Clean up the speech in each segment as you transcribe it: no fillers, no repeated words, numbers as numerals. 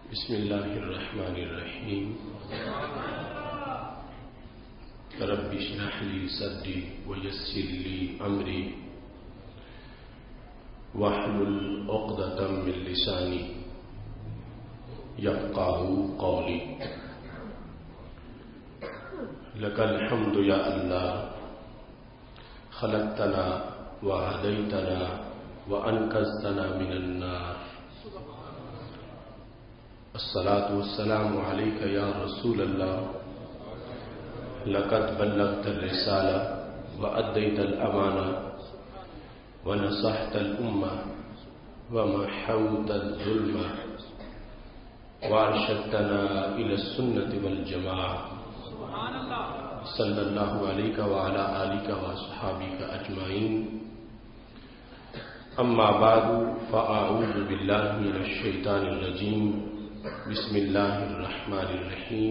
بسم اللہ الرحمن الرحیم رب اشرح لی صدری ویسر لی امری واحلل عقدۃ من لسانی یفقہوا قولی لک الحمد یا اللہ خلقتنا وہدیتنا وانقذتنا من النار الصلاة والسلام علیک یا رسول اللہ لقد بلغت الرسالہ وأدیت الامانہ ونصحت الامہ ومحوت الظلم وارشدتنا الى السنة والجماعة صلی اللہ علیک وعلی آلک واصحابک اجمعین اما بعد فاعوذ باللہ من الشیطان الرجیم بسم اللہ الرحمن الرحیم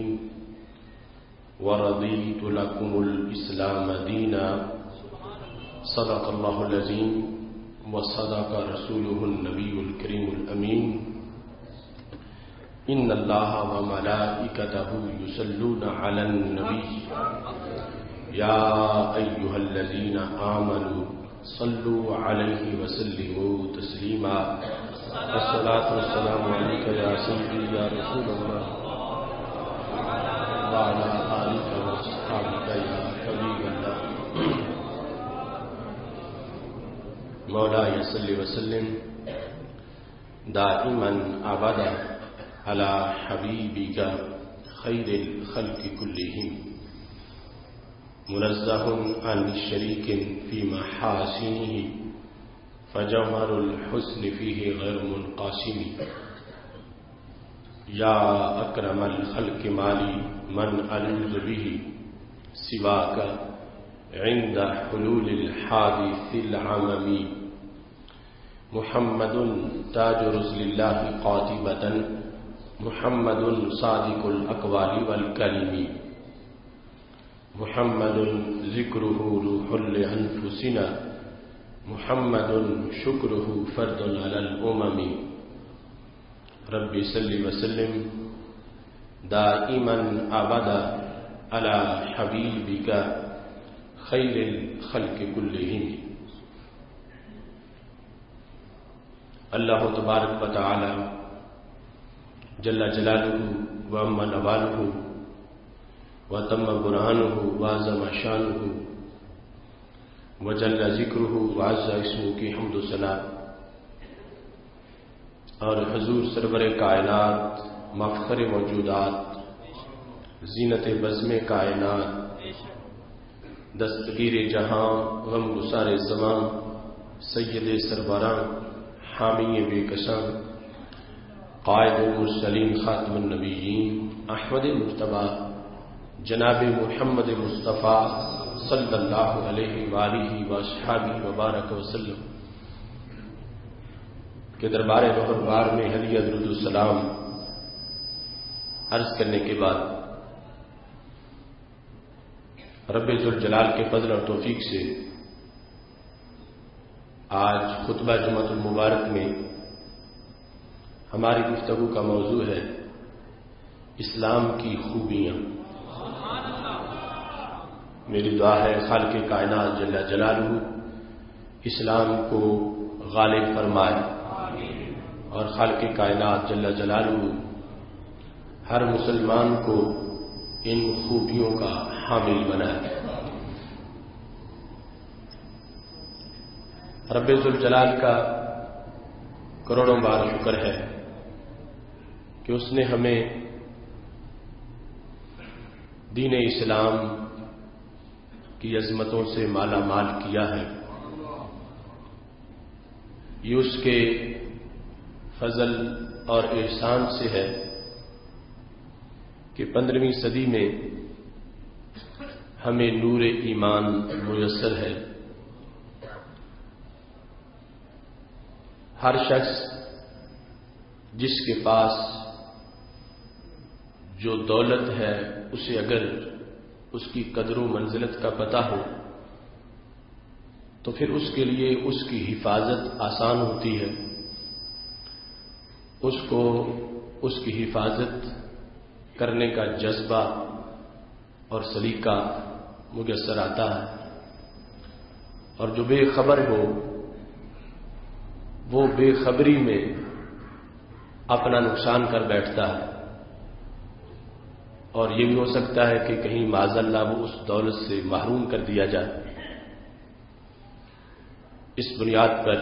ورضیت لکم الاسلام دینا صدق اللہ العظیم وصدق رسولہ النبی الکریم الامین ان اللہ وملائکتہ یصلون علی النبی یا ایہا الذین آمنوا صلوا علیہ وسلموا تسلیما الصلاة والسلام علیک یا سیدی یا رسول اللہ وعلی آلک واصحابک یا حبیب اللہ مولاي صل وسلم دائما ابدا على حبيبك خير الخلق كلهم منزه عن الشريك في محاسنه فجوهر الحسن فيه غير منقسم يا أكرم الخلق مالي من ألوذ به سواك عند حلول الحادث العمم محمد تاج رسل الله قاطبة محمد صادق الأقوال والكلم محمد ذكره روح لأنفسنا محمد شکرہ فرد علی الامم رب صل وسلم دائما ابدا علی حبیبک خیر الخلق کلہم اللہ تبارک و تعالی جل جلالہ وعم نوالہ وتم برہانہ وعظم شانہ وجل ذکرہ وعز اسمہ کی حمد و ثنا اور حضور سرور کائنات مفخر موجودات زینت بزم کائنات دستگیر جہاں غم گسار زمان سید سربراں حامی بے کساں قائد المرسلین خاتم النبیین احمد مجتبی جناب محمد مصطفیٰ صلی اللہ علیہ وآلہ وصحبہ وبارک وسلم کے دربار بہربار میں ہدیہ درود السلام عرض کرنے کے بعد رب ذوالجلال کے فضل اور توفیق سے آج خطبہ جمعۃ المبارک میں ہماری گفتگو کا موضوع ہے اسلام کی خوبیاں۔ میری دعا ہے خالق کائنات جل جلالہ اسلام کو غالب فرمائے اور خالق کائنات جل جلالہ ہر مسلمان کو ان خوبیوں کا حامل بنائے۔ رب ذوالجلال کا کروڑوں بار شکر ہے کہ اس نے ہمیں دین اسلام کی عظمتوں سے مالا مال کیا ہے۔ یہ اس کے فضل اور احسان سے ہے کہ 15ویں صدی میں ہمیں نور ایمان میسر ہے۔ ہر شخص جس کے پاس جو دولت ہے اسے اگر اس کی قدر و منزلت کا پتہ ہو تو پھر اس کے لیے اس کی حفاظت آسان ہوتی ہے، اس کو اس کی حفاظت کرنے کا جذبہ اور سلیقہ میسر آتا ہے، اور جو بے خبر ہو وہ بے خبری میں اپنا نقصان کر بیٹھتا ہے، اور یہ بھی ہو سکتا ہے کہ کہیں معاذ اللہ وہ اس دولت سے محروم کر دیا جائے۔ اس بنیاد پر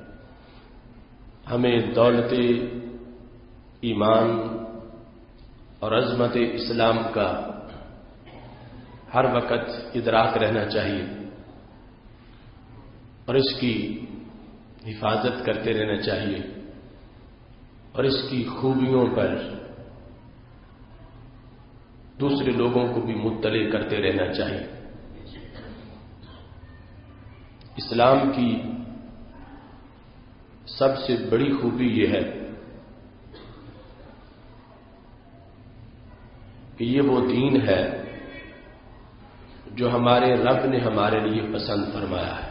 ہمیں دولت ایمان اور عظمت اسلام کا ہر وقت ادراک رہنا چاہیے اور اس کی حفاظت کرتے رہنا چاہیے اور اس کی خوبیوں پر دوسرے لوگوں کو بھی مطلع کرتے رہنا چاہیے۔ اسلام کی سب سے بڑی خوبی یہ ہے کہ یہ وہ دین ہے جو ہمارے رب نے ہمارے لیے پسند فرمایا ہے،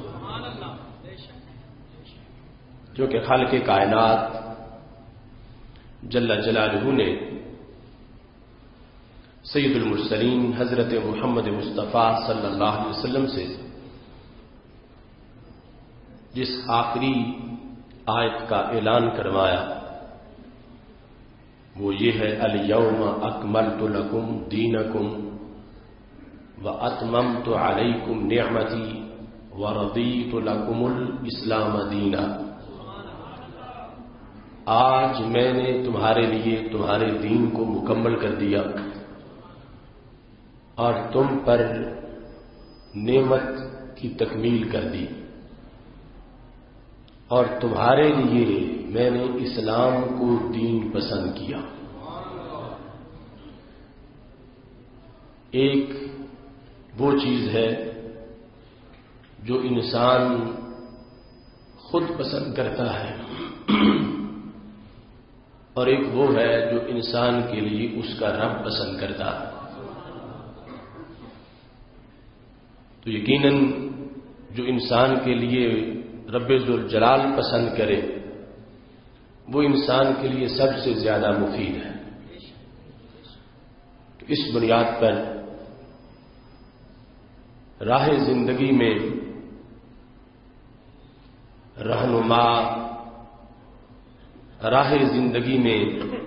جو کہ خالق کائنات جل جلالہ نے سید المرسلین حضرت محمد مصطفیٰ صلی اللہ علیہ وسلم سے جس آخری آیت کا اعلان کروایا وہ یہ ہے، الیوم اکملت لکم دینکم واتممت علیکم نعمتی ورضیت لکم الاسلام دینا۔ آج میں نے تمہارے لیے تمہارے دین کو مکمل کر دیا اور تم پر نعمت کی تکمیل کر دی، اور تمہارے لیے میں نے اسلام کو دین پسند کیا۔ ایک وہ چیز ہے جو انسان خود پسند کرتا ہے اور ایک وہ ہے جو انسان کے لیے اس کا رب پسند کرتا ہے۔ تو یقیناً جو انسان کے لیے رب ذوالجلال پسند کرے وہ انسان کے لیے سب سے زیادہ مفید ہے۔ تو اس بنیاد پر راہ زندگی میں رہنما، راہ زندگی میں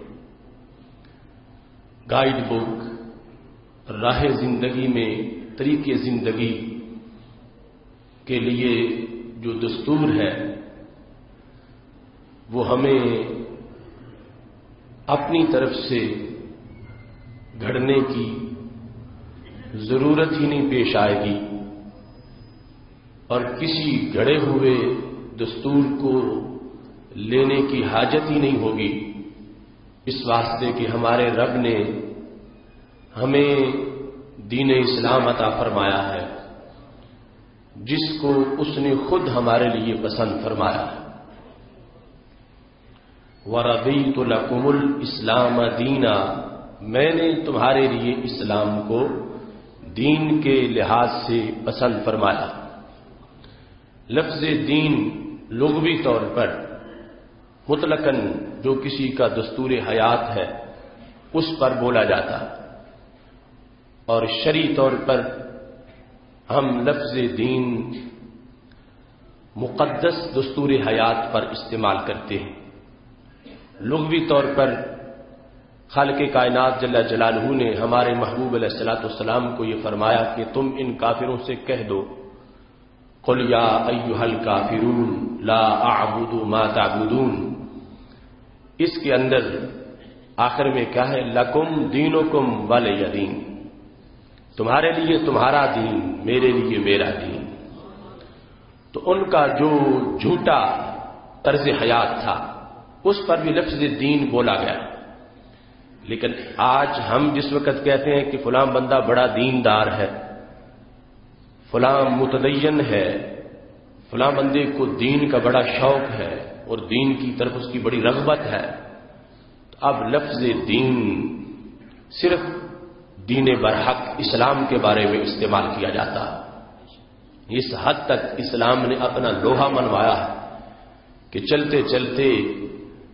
گائیڈ بک، راہ زندگی میں طریقے زندگی کے لیے جو دستور ہے وہ ہمیں اپنی طرف سے گھڑنے کی ضرورت ہی نہیں پیش آئے گی، اور کسی گھڑے ہوئے دستور کو لینے کی حاجت ہی نہیں ہوگی، اس واسطے کہ ہمارے رب نے ہمیں دین اسلام عطا فرمایا ہے جس کو اس نے خود ہمارے لیے پسند فرمایا ہے۔ وَرَضِيتُ لَكُمُ الْإِسْلَامَ دِينًا، میں نے تمہارے لیے اسلام کو دین کے لحاظ سے پسند فرمایا۔ لفظ دین لغوی طور پر مطلقاً جو کسی کا دستور حیات ہے اس پر بولا جاتا ہے، اور شرعی طور پر ہم لفظ دین مقدس دستور حیات پر استعمال کرتے ہیں۔ لغوی طور پر خالق کائنات جل جلالہ نے ہمارے محبوب علیہ الصلوۃ والسلام کو یہ فرمایا کہ تم ان کافروں سے کہہ دو، قل یا ایھا الکافرون لا اعبد ما تعبدون۔ اس کے اندر آخر میں کیا ہے؟ لکم دینکم ولی دین، تمہارے لیے تمہارا دین، میرے لیے میرا دین۔ تو ان کا جو جھوٹا طرز حیات تھا اس پر بھی لفظ دین بولا گیا، لیکن آج ہم جس وقت کہتے ہیں کہ فلاں بندہ بڑا دیندار ہے، فلاں متدین ہے، فلاں بندے کو دین کا بڑا شوق ہے اور دین کی طرف اس کی بڑی رغبت ہے، تو اب لفظ دین صرف دین برحق اسلام کے بارے میں استعمال کیا جاتا ہے۔ اس حد تک اسلام نے اپنا لوہا منوایا ہے کہ چلتے چلتے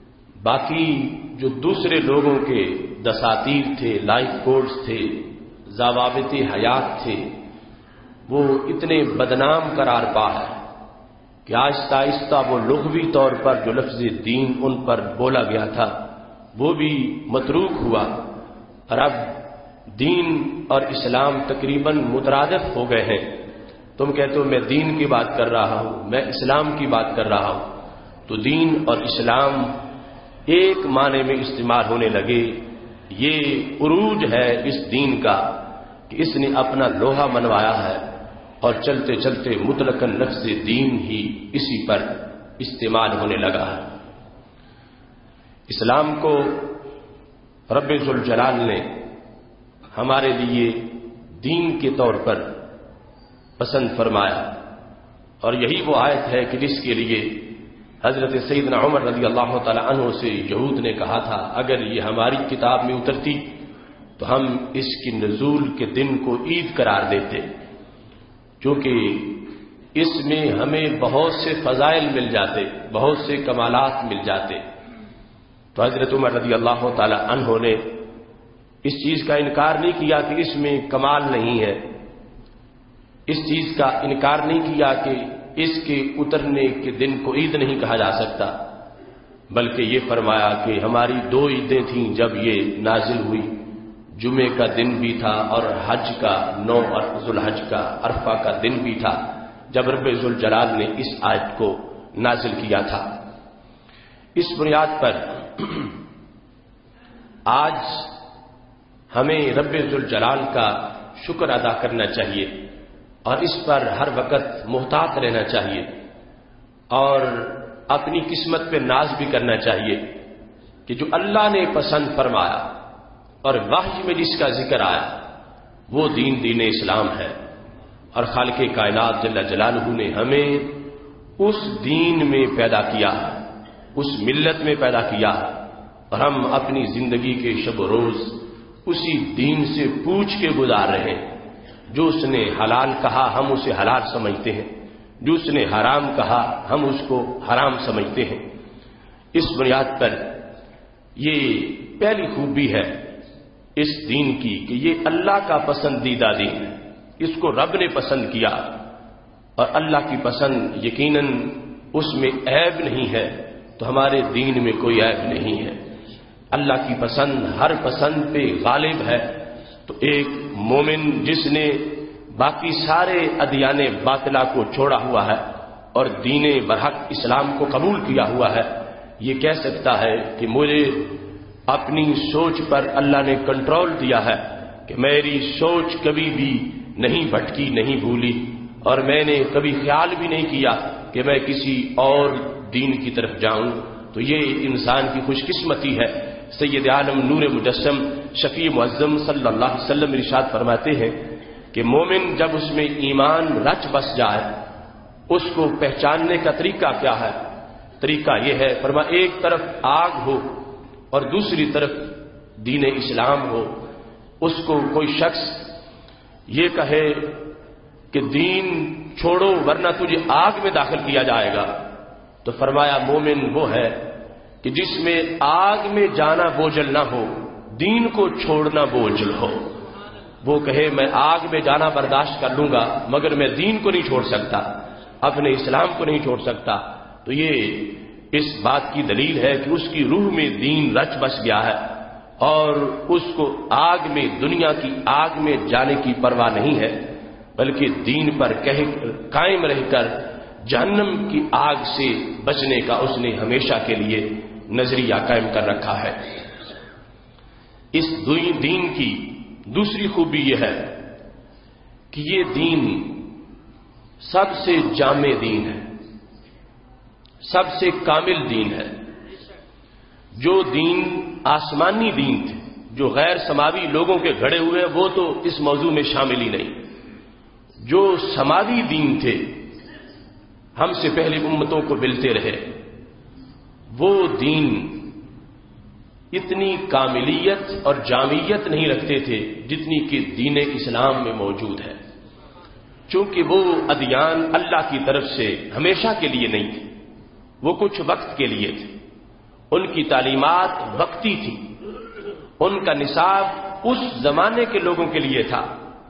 باقی جو دوسرے لوگوں کے دساتیر تھے، لائف کوڈز تھے، ضوابط حیات تھے، وہ اتنے بدنام قرار پا ہے کہ آہستہ آہستہ وہ لغوی طور پر جو لفظ دین ان پر بولا گیا تھا وہ بھی متروک ہوا، اور اب دین اور اسلام تقریباً مترادف ہو گئے ہیں۔ تم کہتے ہو میں دین کی بات کر رہا ہوں، میں اسلام کی بات کر رہا ہوں، تو دین اور اسلام ایک معنی میں استعمال ہونے لگے۔ یہ عروج ہے اس دین کا کہ اس نے اپنا لوہا منوایا ہے اور چلتے چلتے مطلقاً لفظ دین ہی اسی پر استعمال ہونے لگا ہے۔ اسلام کو رب ذوالجلال نے ہمارے لیے دین کے طور پر پسند فرمایا، اور یہی وہ آیت ہے کہ جس کے لیے حضرت سیدنا عمر رضی اللہ تعالی عنہ سے یہود نے کہا تھا اگر یہ ہماری کتاب میں اترتی تو ہم اس کی نزول کے دن کو عید قرار دیتے، کیونکہ اس میں ہمیں بہت سے فضائل مل جاتے، بہت سے کمالات مل جاتے۔ تو حضرت عمر رضی اللہ تعالی عنہ نے اس چیز کا انکار نہیں کیا کہ اس میں کمال نہیں ہے، اس چیز کا انکار نہیں کیا کہ اس کے اترنے کے دن کو عید نہیں کہا جا سکتا، بلکہ یہ فرمایا کہ ہماری 2 عیدیں تھیں جب یہ نازل ہوئی، جمعے کا دن بھی تھا اور حج کا 9 ذوالحج کا عرفہ کا دن بھی تھا جب رب ذوالجلال نے اس آیت کو نازل کیا تھا۔ اس بنیاد پر آج ہمیں رب ذوالجلال کا شکر ادا کرنا چاہیے اور اس پر ہر وقت محتاط رہنا چاہیے، اور اپنی قسمت پہ ناز بھی کرنا چاہیے کہ جو اللہ نے پسند فرمایا اور وحی میں جس کا ذکر آیا وہ دین اسلام ہے، اور خالق کائنات جل جلالہ نے ہمیں اس دین میں پیدا کیا، اس ملت میں پیدا کیا، اور ہم اپنی زندگی کے شب و روز اسی دین سے پوچھ کے گزار رہے ہیں۔ جو اس نے حلال کہا ہم اسے حلال سمجھتے ہیں، جو اس نے حرام کہا ہم اس کو حرام سمجھتے ہیں۔ اس بنیاد پر یہ پہلی خوبی ہے اس دین کی کہ یہ اللہ کا پسندیدہ دین ہے، اس کو رب نے پسند کیا، اور اللہ کی پسند یقیناً اس میں عیب نہیں ہے، تو ہمارے دین میں کوئی عیب نہیں ہے۔ اللہ کی پسند ہر پسند پہ غالب ہے، تو ایک مومن جس نے باقی سارے ادیان باطلہ کو چھوڑا ہوا ہے اور دین برحق اسلام کو قبول کیا ہوا ہے، یہ کہہ سکتا ہے کہ مجھے اپنی سوچ پر اللہ نے کنٹرول دیا ہے کہ میری سوچ کبھی بھی نہیں بھٹکی، نہیں بھولی، اور میں نے کبھی خیال بھی نہیں کیا کہ میں کسی اور دین کی طرف جاؤں۔ تو یہ انسان کی خوش قسمتی ہے۔ سید عالم نور مجسم شفیع معظم صلی اللہ علیہ وسلم ارشاد فرماتے ہیں کہ مومن جب اس میں ایمان رچ بس جائے اس کو پہچاننے کا طریقہ کیا ہے؟ طریقہ یہ ہے، فرما ایک طرف آگ ہو اور دوسری طرف دین اسلام ہو، اس کو کوئی شخص یہ کہے کہ دین چھوڑو ورنہ تجھے آگ میں داخل کیا جائے گا، تو فرمایا مومن وہ ہے کہ جس میں آگ میں جانا بوجھل نہ ہو، دین کو چھوڑنا بوجھل ہو۔ وہ کہے میں آگ میں جانا برداشت کر لوں گا مگر میں دین کو نہیں چھوڑ سکتا، اپنے اسلام کو نہیں چھوڑ سکتا، تو یہ اس بات کی دلیل ہے کہ اس کی روح میں دین رچ بس گیا ہے، اور اس کو آگ میں، دنیا کی آگ میں جانے کی پرواہ نہیں ہے، بلکہ دین پر قائم رہ کر جہنم کی آگ سے بچنے کا اس نے ہمیشہ کے لیے نظریہ قائم کر رکھا ہے۔ اس دین کی دوسری خوبی یہ ہے کہ یہ دین سب سے جامع دین ہے، سب سے کامل دین ہے۔ جو دین آسمانی دین تھے، جو غیر سماوی لوگوں کے گھڑے ہوئے ہیں، وہ تو اس موضوع میں شامل ہی نہیں۔ جو سماوی دین تھے، ہم سے پہلے امتوں کو ملتے رہے، وہ دین اتنی کاملیت اور جامعیت نہیں رکھتے تھے جتنی کہ دین اسلام میں موجود ہے، چونکہ وہ ادیان اللہ کی طرف سے ہمیشہ کے لیے نہیں تھے، وہ کچھ وقت کے لیے تھے۔ ان کی تعلیمات وقتی تھی، ان کا نصاب اس زمانے کے لوگوں کے لیے تھا،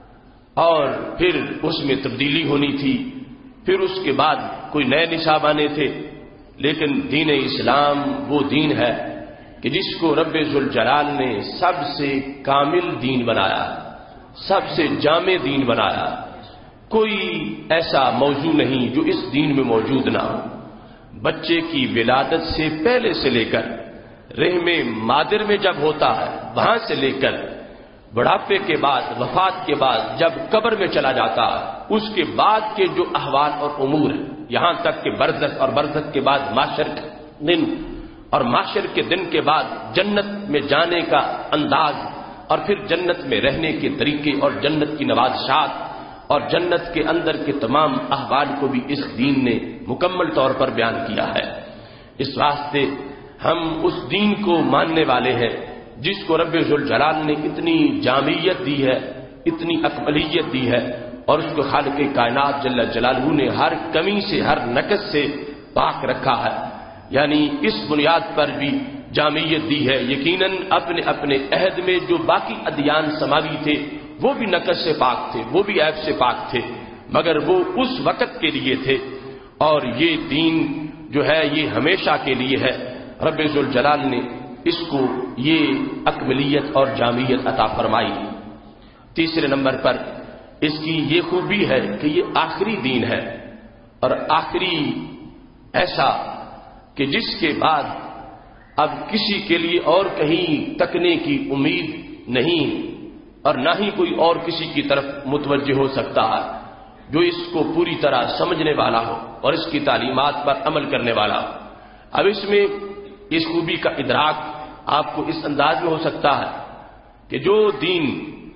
اور پھر اس میں تبدیلی ہونی تھی، پھر اس کے بعد کوئی نئے نصاب آنے تھے. لیکن دین اسلام وہ دین ہے کہ جس کو رب ذوالجلال نے سب سے کامل دین بنایا، سب سے جامع دین بنایا. کوئی ایسا موضوع نہیں جو اس دین میں موجود نہ ہو. بچے کی ولادت سے پہلے سے لے کر رحم مادر میں جب ہوتا ہے وہاں سے لے کر بڑھاپے کے بعد، وفات کے بعد جب قبر میں چلا جاتا ہے، اس کے بعد کے جو احوال اور امور ہیں، یہاں تک کہ برزخ، اور برزخ کے بعد معاشر کا دن، اور معاشر کے دن کے بعد جنت میں جانے کا انداز، اور پھر جنت میں رہنے کے طریقے، اور جنت کی نوازشات، اور جنت کے اندر کے تمام احوال کو بھی اس دین نے مکمل طور پر بیان کیا ہے. اس واسطے ہم اس دین کو ماننے والے ہیں جس کو رب ذوالجلال نے اتنی جامعیت دی ہے، اتنی اکملیت دی ہے، اور اس کو خالق کائنات جل جلالہ نے ہر کمی سے، ہر نقص سے پاک رکھا ہے. یعنی اس بنیاد پر بھی جامعیت دی ہے. یقیناً اپنے اپنے عہد میں جو باقی ادیان سماوی تھے وہ بھی نقص سے پاک تھے، وہ بھی عیب سے پاک تھے، مگر وہ اس وقت کے لیے تھے، اور یہ دین جو ہے یہ ہمیشہ کے لیے ہے. رب ذوالجلال نے اس کو یہ اکملیت اور جامعیت عطا فرمائی. تیسرے نمبر پر اس کی یہ خوبی ہے کہ یہ آخری دین ہے، اور آخری ایسا کہ جس کے بعد اب کسی کے لیے اور کہیں تکنے کی امید نہیں، اور نہ ہی کوئی اور کسی کی طرف متوجہ ہو سکتا ہے جو اس کو پوری طرح سمجھنے والا ہو اور اس کی تعلیمات پر عمل کرنے والا ہو. اب اس میں اس خوبی کا ادراک آپ کو اس انداز میں ہو سکتا ہے کہ جو دین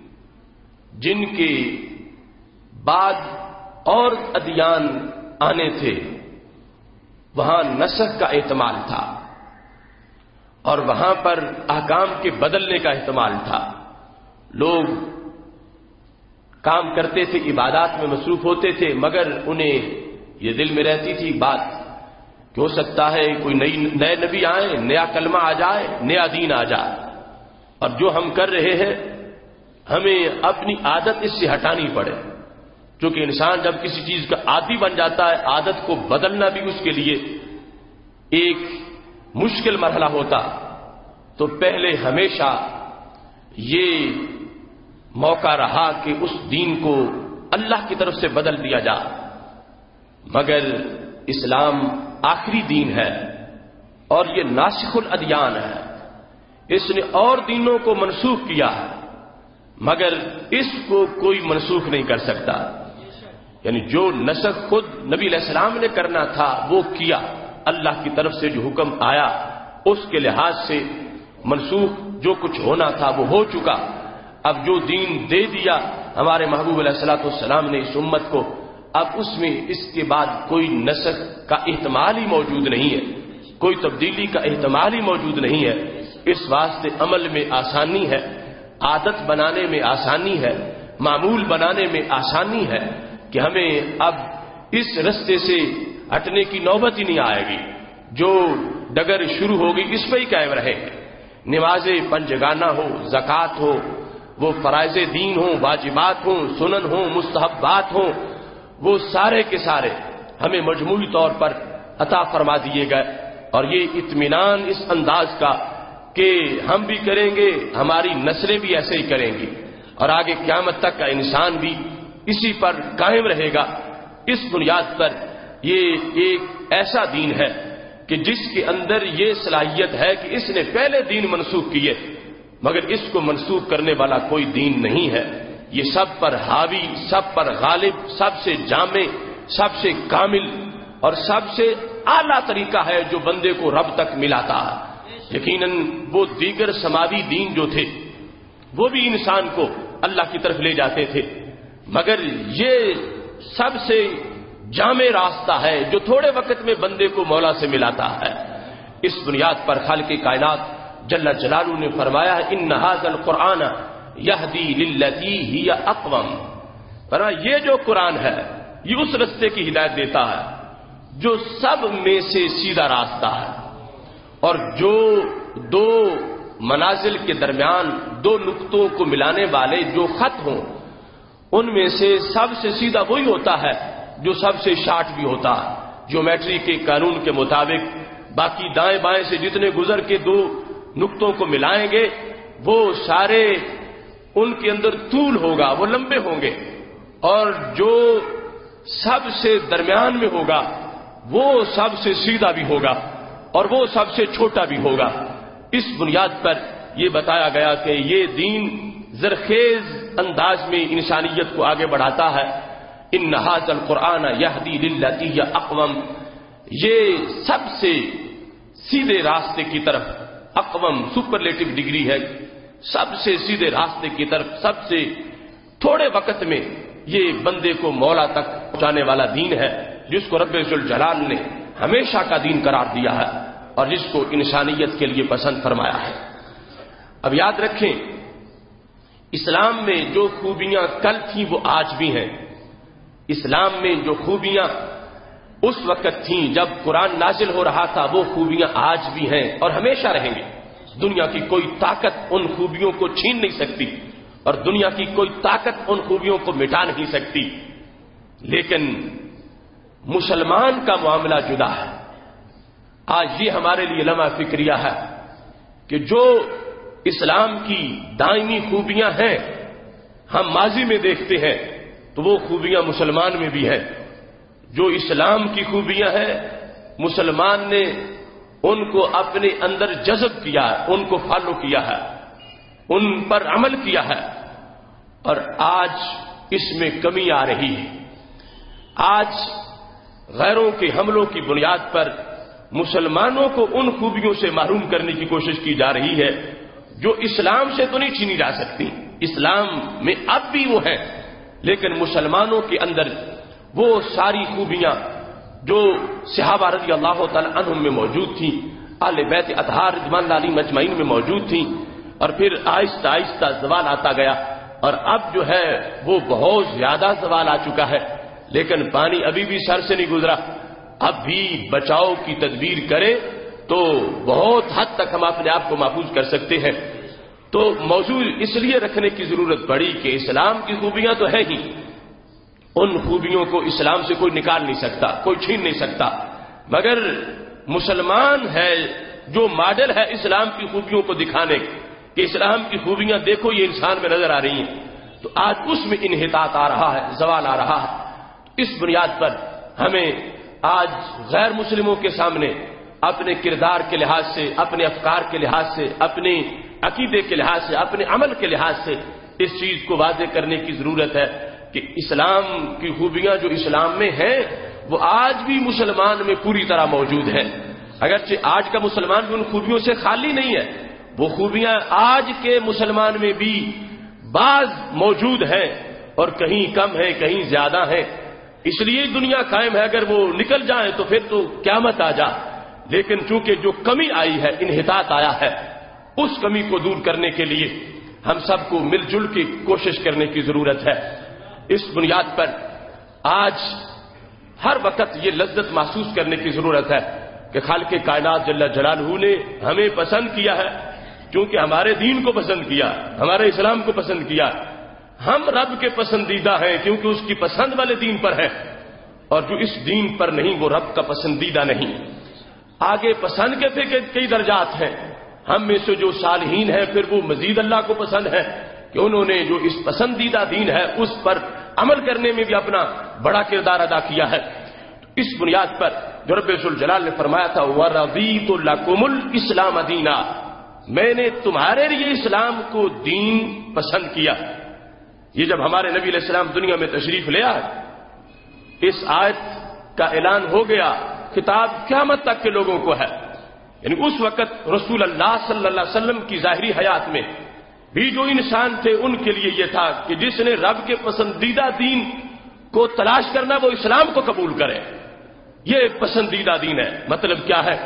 جن کے بعد اور ادیان آنے تھے وہاں نسخ کا احتمال تھا، اور وہاں پر احکام کے بدلنے کا احتمال تھا. لوگ کام کرتے تھے، عبادات میں مصروف ہوتے تھے، مگر انہیں یہ دل میں رہتی تھی بات کہ ہو سکتا ہے کوئی نئے نبی آئے، نیا کلمہ آ جائے، نیا دین آ جائے، اور جو ہم کر رہے ہیں ہمیں اپنی عادت اس سے ہٹانی پڑے. کیونکہ انسان جب کسی چیز کا عادی بن جاتا ہے، عادت کو بدلنا بھی اس کے لیے ایک مشکل مرحلہ ہوتا. تو پہلے ہمیشہ یہ موقع رہا کہ اس دین کو اللہ کی طرف سے بدل دیا جائے، مگر اسلام آخری دین ہے اور یہ ناسخ الادیان ہے. اس نے اور دینوں کو منسوخ کیا ہے مگر اس کو کوئی منسوخ نہیں کر سکتا. یعنی جو نسخ خود نبی علیہ السلام نے کرنا تھا وہ کیا، اللہ کی طرف سے جو حکم آیا اس کے لحاظ سے منسوخ جو کچھ ہونا تھا وہ ہو چکا. اب جو دین دے دیا ہمارے محبوب علیہ الصلوۃ والسلام نے اس امت کو، اب اس میں اس کے بعد کوئی نسخ کا احتمال ہی موجود نہیں ہے، کوئی تبدیلی کا احتمال ہی موجود نہیں ہے. اس واسطے عمل میں آسانی ہے، عادت بنانے میں آسانی ہے، معمول بنانے میں آسانی ہے کہ ہمیں اب اس رستے سے ہٹنے کی نوبت ہی نہیں آئے گی. جو ڈگر شروع ہوگی اس پہ ہی قائم رہے گا. نمازیں پنجگانہ ہو، زکوٰۃ ہو، وہ فرائض دین ہوں، واجبات ہوں، سنن ہوں، مستحبات ہوں، وہ سارے کے سارے ہمیں مجموعی طور پر عطا فرما دیے گئے. اور یہ اطمینان اس انداز کا کہ ہم بھی کریں گے، ہماری نسلیں بھی ایسے ہی کریں گی، اور آگے قیامت تک کا انسان بھی اسی پر قائم رہے گا. اس بنیاد پر یہ ایک ایسا دین ہے کہ جس کے اندر یہ صلاحیت ہے کہ اس نے پہلے دین منسوخ کیے مگر اس کو منسوخ کرنے والا کوئی دین نہیں ہے. یہ سب پر حاوی، سب پر غالب، سب سے جامع، سب سے کامل اور سب سے اعلیٰ طریقہ ہے جو بندے کو رب تک ملاتا ہے. یقیناً وہ دیگر سماوی دین جو تھے وہ بھی انسان کو اللہ کی طرف لے جاتے تھے، مگر یہ سب سے جامع راستہ ہے جو تھوڑے وقت میں بندے کو مولا سے ملاتا ہے. اس بنیاد پر خالق کائنات جل جلالہ نے فرمایا ان ھذا القرآن یہدی للتی ہی اقوم. فرمایا یہ جو قرآن ہے یہ اس راستے کی ہدایت دیتا ہے جو سب میں سے سیدھا راستہ ہے. اور جو دو منازل کے درمیان دو نقطوں کو ملانے والے جو خط ہوں ان میں سے سب سے سیدھا وہی ہوتا ہے جو سب سے شارٹ بھی ہوتا ہے. جیومیٹری کے قانون کے مطابق باقی دائیں بائیں سے جتنے گزر کے دو نقطوں کو ملائیں گے وہ سارے ان کے اندر طول ہوگا، وہ لمبے ہوں گے، اور جو سب سے درمیان میں ہوگا وہ سب سے سیدھا بھی ہوگا اور وہ سب سے چھوٹا بھی ہوگا. اس بنیاد پر یہ بتایا گیا کہ یہ دین زرخیز انداز میں انسانیت کو آگے بڑھاتا ہے. ان ھذا القرآن یہدی للتی ہی اقوم، یہ سب سے سیدھے راستے کی طرف، اقوم سپرلیٹو ڈگری ہے، سب سے سیدھے راستے کی طرف سب سے تھوڑے وقت میں یہ بندے کو مولا تک پہنچانے والا دین ہے جس کو رب ذوالجلال نے ہمیشہ کا دین قرار دیا ہے اور جس کو انسانیت کے لیے پسند فرمایا ہے. اب یاد رکھیں اسلام میں جو خوبیاں کل تھیں وہ آج بھی ہیں. اسلام میں جو خوبیاں اس وقت تھیں جب قرآن نازل ہو رہا تھا وہ خوبیاں آج بھی ہیں اور ہمیشہ رہیں گی. دنیا کی کوئی طاقت ان خوبیوں کو چھین نہیں سکتی اور دنیا کی کوئی طاقت ان خوبیوں کو مٹا نہیں سکتی. لیکن مسلمان کا معاملہ جدا ہے. آج یہ ہمارے لیے لمحہ فکریہ ہے کہ جو اسلام کی دائمی خوبیاں ہیں ہم ماضی میں دیکھتے ہیں تو وہ خوبیاں مسلمان میں بھی ہیں. جو اسلام کی خوبیاں ہیں مسلمان نے ان کو اپنے اندر جذب کیا ہے، ان کو فالو کیا ہے، ان پر عمل کیا ہے، اور آج اس میں کمی آ رہی ہے. آج غیروں کے حملوں کی بنیاد پر مسلمانوں کو ان خوبیوں سے محروم کرنے کی کوشش کی جا رہی ہے جو اسلام سے تو نہیں چھینی جا سکتی. اسلام میں اب بھی وہ ہیں لیکن مسلمانوں کے اندر وہ ساری خوبیاں جو صحابہ رضی اللہ تعالی عنہم میں موجود تھیں، اہل بیت اطہار رضوان اللہ علیہم اجمعین میں موجود تھیں، اور پھر آہستہ آہستہ زوال آتا گیا اور اب جو ہے وہ بہت زیادہ زوال آ چکا ہے. لیکن پانی ابھی بھی سر سے نہیں گزرا. اب بھی بچاؤ کی تدبیر کریں تو بہت حد تک ہم اپنے آپ کو محفوظ کر سکتے ہیں. تو موضوع اس لیے رکھنے کی ضرورت پڑی کہ اسلام کی خوبیاں تو ہے ہی، ان خوبیوں کو اسلام سے کوئی نکال نہیں سکتا، کوئی چھین نہیں سکتا، مگر مسلمان ہے جو ماڈل ہے اسلام کی خوبیوں کو دکھانے کہ اسلام کی خوبیاں دیکھو یہ انسان میں نظر آ رہی ہیں، تو آج اس میں انحطاط آ رہا ہے، زوال آ رہا ہے. اس بنیاد پر ہمیں آج غیر مسلموں کے سامنے اپنے کردار کے لحاظ سے، اپنے افکار کے لحاظ سے، اپنے عقیدے کے لحاظ سے، اپنے عمل کے لحاظ سے اس چیز کو واضح کرنے کی ضرورت ہے کہ اسلام کی خوبیاں جو اسلام میں ہیں وہ آج بھی مسلمان میں پوری طرح موجود ہیں. اگرچہ آج کا مسلمان بھی ان خوبیوں سے خالی نہیں ہے، وہ خوبیاں آج کے مسلمان میں بھی بعض موجود ہیں اور کہیں کم ہیں، کہیں زیادہ ہیں. اس لیے دنیا قائم ہے، اگر وہ نکل جائیں تو پھر تو قیامت آ جا. لیکن چونکہ جو کمی آئی ہے، انحطاط آیا ہے، اس کمی کو دور کرنے کے لیے ہم سب کو مل جل کے کوشش کرنے کی ضرورت ہے. اس بنیاد پر آج ہر وقت یہ لذت محسوس کرنے کی ضرورت ہے کہ خالق کائنات جل جلالہ نے ہمیں پسند کیا ہے، چونکہ ہمارے دین کو پسند کیا، ہمارے اسلام کو پسند کیا. ہم رب کے پسندیدہ ہیں کیونکہ اس کی پسند والے دین پر ہیں، اور جو اس دین پر نہیں وہ رب کا پسندیدہ نہیں. آگے پسند کے پھر کئی درجات ہیں. ہم میں سے جو صالحین ہیں پھر وہ مزید اللہ کو پسند ہے کہ انہوں نے جو اس پسندیدہ دین ہے اس پر عمل کرنے میں بھی اپنا بڑا کردار ادا کیا ہے. اس بنیاد پر جو رب ذوالجلال نے فرمایا تھا وَرَضِيتُ لَكُمُ الْإِسْلَامَ دِينًا، میں نے تمہارے لیے اسلام کو دین پسند کیا. یہ جب ہمارے نبی علیہ السلام دنیا میں تشریف لے آئے، اس آیت کا اعلان ہو گیا، خطاب قیامت تک کے لوگوں کو ہے. یعنی اس وقت رسول اللہ صلی اللہ علیہ وسلم کی ظاہری حیات میں بھی جو انسان تھے ان کے لیے یہ تھا کہ جس نے رب کے پسندیدہ دین کو تلاش کرنا وہ اسلام کو قبول کرے. یہ پسندیدہ دین ہے. مطلب کیا ہے؟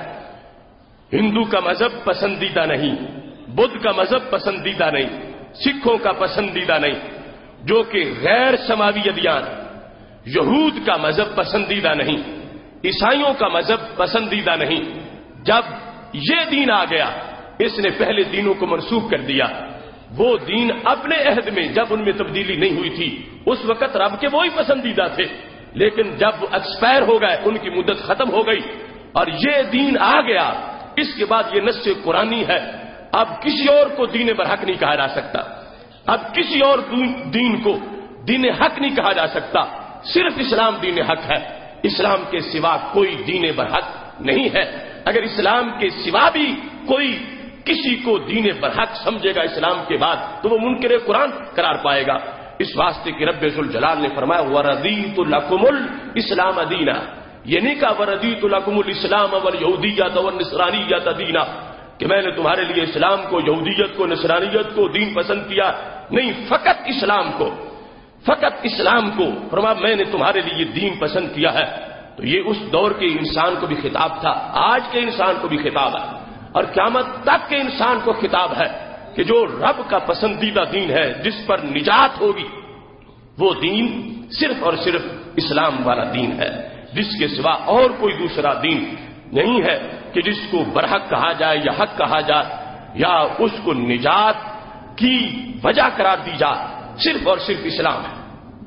ہندو کا مذہب پسندیدہ نہیں، بدھ کا مذہب پسندیدہ نہیں، سکھوں کا پسندیدہ نہیں، جو کہ غیر سماوی ادیان، یہود کا مذہب پسندیدہ نہیں، عیسائیوں کا مذہب پسندیدہ نہیں. جب یہ دین آ گیا، اس نے پہلے دینوں کو منسوخ کر دیا۔ وہ دین اپنے عہد میں جب ان میں تبدیلی نہیں ہوئی تھی اس وقت رب کے وہی پسندیدہ تھے، لیکن جب ایکسپائر ہو گئے، ان کی مدت ختم ہو گئی اور یہ دین آ گیا، اس کے بعد یہ نص قرآنی ہے، اب کسی اور کو دین برحق نہیں کہا جا سکتا، اب کسی اور دین کو دین حق نہیں کہا جا سکتا، صرف اسلام دین حق ہے، اسلام کے سوا کوئی دین برحق نہیں ہے۔ اگر اسلام کے سوا بھی کوئی کسی کو دین برحق سمجھے گا اسلام کے بعد تو وہ منکر قرآن قرار پائے گا۔ اس واسطے کہ رب ذوالجلال نے فرمایا وَرَضِيتُ لَكُمُ الْإِسْلَامَ دِينًا، یہ نہیں کہا وَرَضِيتُ لَكُمُ الْإِسْلَامَ وَالْيَهُودِيَّةَ وَالنَّصْرَانِيَّةَ دِينًا کہ میں نے تمہارے لیے اسلام کو، یہودیت کو، نصرانیت کو دین پسند کیا، نہیں، فقط اسلام کو، فقط اسلام کو فرمایا میں نے تمہارے لیے دین پسند کیا ہے۔ تو یہ اس دور کے انسان کو بھی خطاب تھا، آج کے انسان کو بھی خطاب ہے اور قیامت تک کے انسان کو خطاب ہے کہ جو رب کا پسندیدہ دین ہے، جس پر نجات ہوگی، وہ دین صرف اور صرف اسلام والا دین ہے، جس کے سوا اور کوئی دوسرا دین نہیں ہے کہ جس کو برحق کہا جائے یا حق کہا جائے یا اس کو نجات کی وجہ قرار دی جائے، صرف اور صرف اسلام ہے۔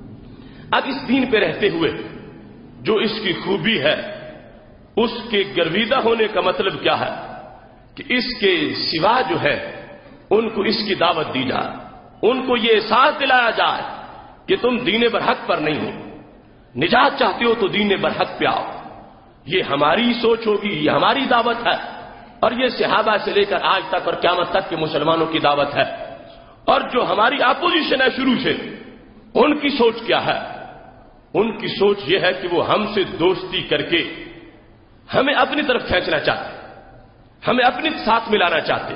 اب اس دین پہ رہتے ہوئے جو اس کی خوبی ہے، اس کے گرویدہ ہونے کا مطلب کیا ہے کہ اس کے سوا جو ہے ان کو اس کی دعوت دی جائے، ان کو یہ احساس دلایا جائے کہ تم دین برحق پر نہیں ہو، نجات چاہتے ہو تو دین برحق پہ آؤ۔ یہ ہماری سوچ ہوگی، یہ ہماری دعوت ہے اور یہ صحابہ سے لے کر آج تک اور قیامت تک کے مسلمانوں کی دعوت ہے۔ اور جو ہماری اپوزیشن ہے شروع سے، ان کی سوچ کیا ہے؟ ان کی سوچ یہ ہے کہ وہ ہم سے دوستی کر کے ہمیں اپنی طرف کھینچنا چاہتے، ہمیں اپنے ساتھ ملانا چاہتے۔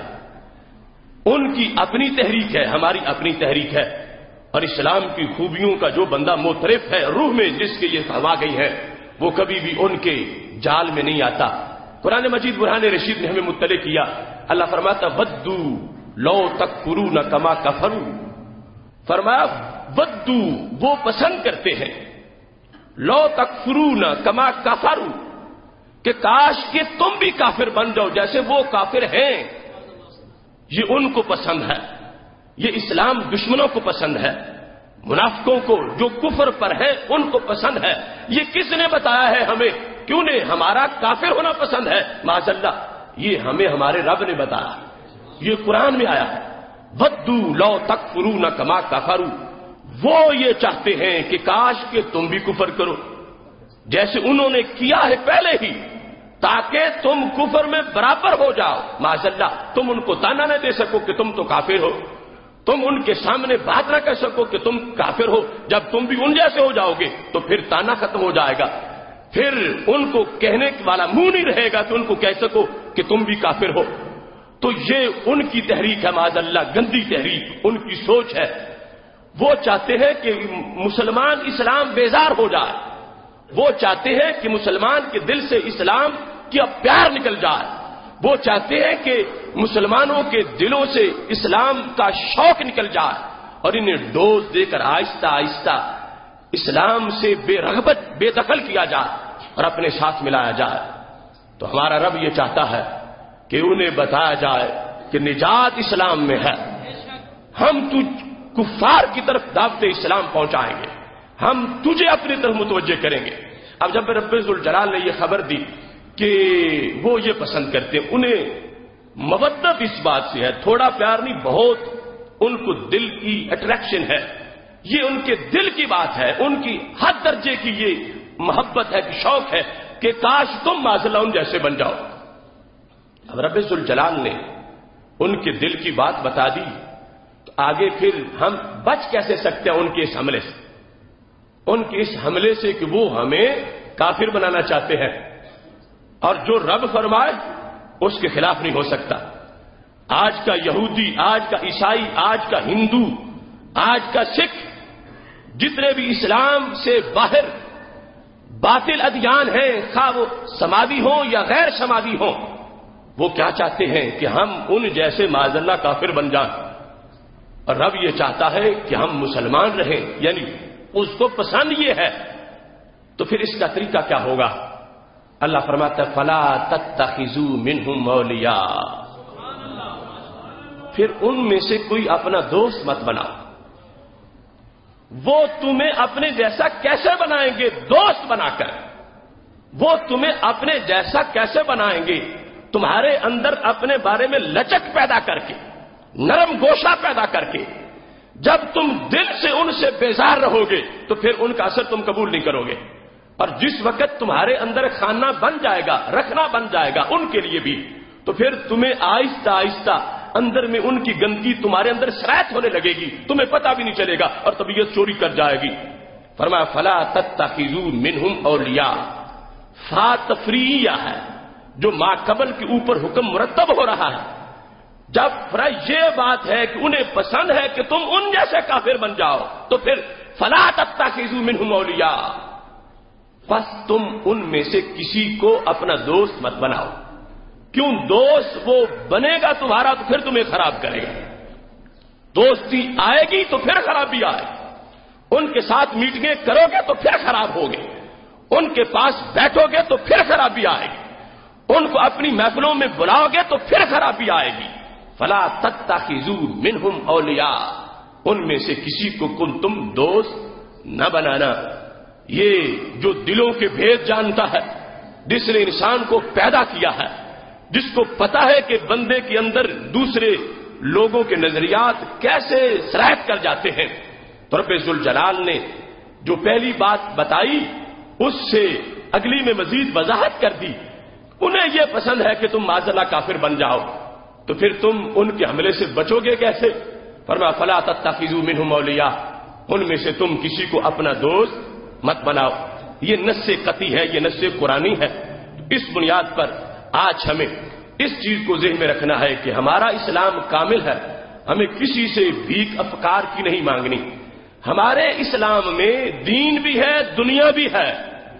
ان کی اپنی تحریک ہے، ہماری اپنی تحریک ہے، اور اسلام کی خوبیوں کا جو بندہ معترف ہے روح میں، جس کے یہ ہوا گئی ہے، وہ کبھی بھی ان کے جال میں نہیں آتا۔ قرآن مجید برہان رشید نے ہمیں مطلع کیا، اللہ فرماتا ودو لو تکفرون کما کفروا، فرمایا ودو وہ پسند کرتے ہیں، لو تکفرون کما کفروا کہ کاش کہ تم بھی کافر بن جاؤ جیسے وہ کافر ہیں۔ یہ ان کو پسند ہے، یہ اسلام دشمنوں کو پسند ہے، منافقوں کو جو کفر پر ہے ان کو پسند ہے۔ یہ کس نے بتایا ہے ہمیں؟ کیوں نے ہمارا کافر ہونا پسند ہے؟ معاذ اللہ، یہ ہمیں ہمارے رب نے بتایا، یہ قرآن میں آیا ہے ودو لو تکفرون کما کفروا، وہ یہ چاہتے ہیں کہ کاش کہ تم بھی کفر کرو جیسے انہوں نے کیا ہے پہلے ہی، تاکہ تم کفر میں برابر ہو جاؤ۔ معاذ اللہ، تم ان کو تانا نہ دے سکو کہ تم تو کافر ہو، تم ان کے سامنے بات نہ کہہ سکو کہ تم کافر ہو۔ جب تم بھی ان جیسے ہو جاؤ گے تو پھر تانا ختم ہو جائے گا، پھر ان کو کہنے والا منہ نہیں رہے گا کہ ان کو کہہ سکو کہ تم بھی کافر ہو۔ تو یہ ان کی تحریک ہے، معاذ اللہ، گندی تحریک، ان کی سوچ ہے۔ وہ چاہتے ہیں کہ مسلمان اسلام بیزار ہو جائے، وہ چاہتے ہیں کہ مسلمان کے دل سے اسلام کی اب پیار نکل جائے، وہ چاہتے ہیں کہ مسلمانوں کے دلوں سے اسلام کا شوق نکل جائے اور انہیں ڈوز دے کر آہستہ آہستہ اسلام سے بے رغبت بے دخل کیا جائے اور اپنے ساتھ ملایا جائے۔ تو ہمارا رب یہ چاہتا ہے کہ انہیں بتایا جائے کہ نجات اسلام میں ہے، ہم کفار کی طرف دعوت اسلام پہنچائیں گے، ہم تجھے اپنی طرف متوجہ کریں گے۔ اب جب رب ذوالجلال نے یہ خبر دی کہ وہ یہ پسند کرتے ہیں، انہیں مودت اس بات سے ہے، تھوڑا پیار نہیں، بہت ان کو دل کی اٹریکشن ہے، یہ ان کے دل کی بات ہے، ان کی حد درجے کی یہ محبت ہے کہ شوق ہے کہ کاش تم معاذ اللہ ان جیسے بن جاؤ۔ اب رب ذوالجلال نے ان کے دل کی بات بتا دی تو آگے پھر ہم بچ کیسے سکتے ہیں ان کے اس حملے سے، ان کے اس حملے سے کہ وہ ہمیں کافر بنانا چاہتے ہیں، اور جو رب فرمائے اس کے خلاف نہیں ہو سکتا۔ آج کا یہودی، آج کا عیسائی، آج کا ہندو، آج کا سکھ، جتنے بھی اسلام سے باہر باطل ادیان ہیں، خواہ وہ سماوی ہوں یا غیر سماوی ہوں، وہ کیا چاہتے ہیں کہ ہم ان جیسے معاذ اللہ کافر بن جائیں، اور رب یہ چاہتا ہے کہ ہم مسلمان رہیں، یعنی اس کو پسند یہ ہے۔ تو پھر اس کا طریقہ کیا ہوگا؟ اللہ فرماتا ہے فلا تتخذوا منہم اولیاء، پھر ان میں سے کوئی اپنا دوست مت بناؤ۔ وہ تمہیں اپنے جیسا کیسے بنائیں گے؟ دوست بنا کر۔ وہ تمہیں اپنے جیسا کیسے بنائیں گے؟ تمہارے اندر اپنے بارے میں لچک پیدا کر کے، نرم گوشہ پیدا کر کے۔ جب تم دل سے ان سے بیزار رہو گے تو پھر ان کا اثر تم قبول نہیں کرو گے، اور جس وقت تمہارے اندر کھانا بن جائے گا، رکھنا بن جائے گا ان کے لیے بھی، تو پھر تمہیں آہستہ آہستہ اندر میں ان کی گندگی تمہارے اندر سرایت ہونے لگے گی، تمہیں پتہ بھی نہیں چلے گا اور طبیعت چوری کر جائے گی۔ فرمایا فلا تتخذوا منہم اولیاء، فا تفریعیہ ہے جو ما قبل کے اوپر حکم مرتب ہو رہا ہے۔ جب یہ بات ہے کہ انہیں پسند ہے کہ تم ان جیسے کافر بن جاؤ، تو پھر فلا تتخذوا منہم اولیاء، بس تم ان میں سے کسی کو اپنا دوست مت بناؤ۔ کیوں؟ دوست وہ بنے گا تمہارا تو پھر تمہیں خراب کرے گا۔ دوستی آئے گی تو پھر خرابی آئے گی، ان کے ساتھ میٹنگیں کرو گے تو پھر خراب ہوگے، ان کے پاس بیٹھو گے تو پھر خرابی آئے گی، ان کو اپنی محفلوں میں بلاؤ گے تو پھر خرابی آئے گی۔ فلا تتخذوا منہم اولیاء، ان میں سے کسی کو تم دوست نہ بنانا۔ یہ جو دلوں کے بھید جانتا ہے، جس نے انسان کو پیدا کیا ہے، جس کو پتا ہے کہ بندے کے اندر دوسرے لوگوں کے نظریات کیسے سرایت کر جاتے ہیں، تو رب ذوالجلال نے جو پہلی بات بتائی اس سے اگلی میں مزید وضاحت کر دی۔ انہیں یہ پسند ہے کہ تم معاذ اللہ کافر بن جاؤ، تو پھر تم ان کے حملے سے بچو گے کیسے؟ فرمایا فلا تتخذوا منہم اولیاء، ان میں سے تم کسی کو اپنا دوست مت بناؤ۔ یہ نص قطعی ہے، یہ نص قرآنی ہے۔ اس بنیاد پر آج ہمیں اس چیز کو ذہن میں رکھنا ہے کہ ہمارا اسلام کامل ہے، ہمیں کسی سے بھیک افکار کی نہیں مانگنی۔ ہمارے اسلام میں دین بھی ہے، دنیا بھی ہے،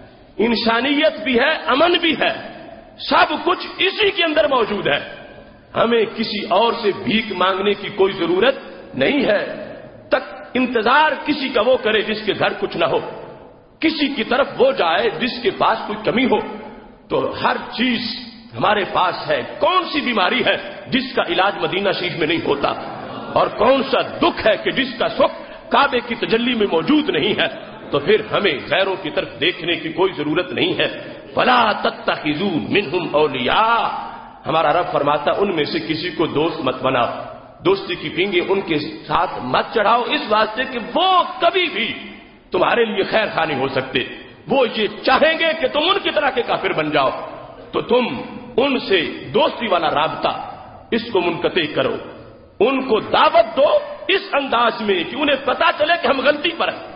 انسانیت بھی ہے، امن بھی ہے، سب کچھ اسی کے اندر موجود ہے۔ ہمیں کسی اور سے بھیک مانگنے کی کوئی ضرورت نہیں ہے۔ تک انتظار کسی کا وہ کرے جس کے گھر کچھ نہ ہو، کسی کی طرف وہ جائے جس کے پاس کوئی کمی ہو۔ تو ہر چیز ہمارے پاس ہے۔ کون سی بیماری ہے جس کا علاج مدینہ شریف میں نہیں ہوتا، اور کون سا دکھ ہے کہ جس کا سکھ کعبے کی تجلی میں موجود نہیں ہے؟ تو پھر ہمیں غیروں کی طرف دیکھنے کی کوئی ضرورت نہیں ہے۔ فلا تتخذوا منہم اولیاء، ہمارا رب فرماتا ان میں سے کسی کو دوست مت بناؤ۔ دوستی کی پینگیں ان کے ساتھ مت چڑھاؤ، اس واسطے کہ وہ کبھی بھی تمہارے لیے خیر خواہ نہیں ہو سکتے۔ وہ یہ چاہیں گے کہ تم ان کی طرح کے کافر بن جاؤ، تو تم ان سے دوستی والا رابطہ اس کو منقطع کرو، ان کو دعوت دو اس انداز میں کہ انہیں پتا چلے کہ ہم غلطی پر ہیں۔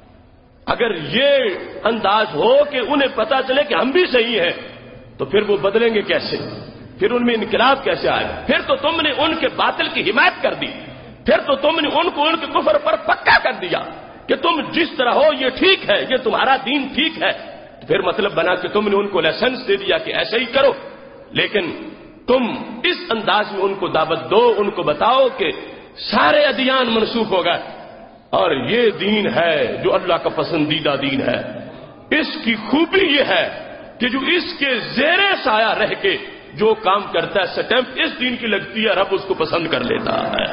اگر یہ انداز ہو کہ انہیں پتا چلے کہ ہم بھی صحیح ہیں، تو پھر وہ بدلیں گے کیسے؟ پھر ان میں انقلاب کیسے آئے؟ پھر تو تم نے ان کے باطل کی حمایت کر دی، پھر تو تم نے ان کو ان کے کفر پر پکا کر دیا کہ تم جس طرح ہو یہ ٹھیک ہے، یہ تمہارا دین ٹھیک ہے۔ تو پھر مطلب بنا کہ تم نے ان کو لائسنس دے دیا کہ ایسے ہی کرو۔ لیکن تم اس انداز میں ان کو دعوت دو، ان کو بتاؤ کہ سارے ادیان منسوخ ہو گئے اور یہ دین ہے جو اللہ کا پسندیدہ دین ہے۔ اس کی خوبی یہ ہے کہ جو اس کے زیر سایہ رہ کے جو کام کرتا ہے، سٹیمپ اس دین کی لگتی ہے، رب اس کو پسند کر لیتا ہے۔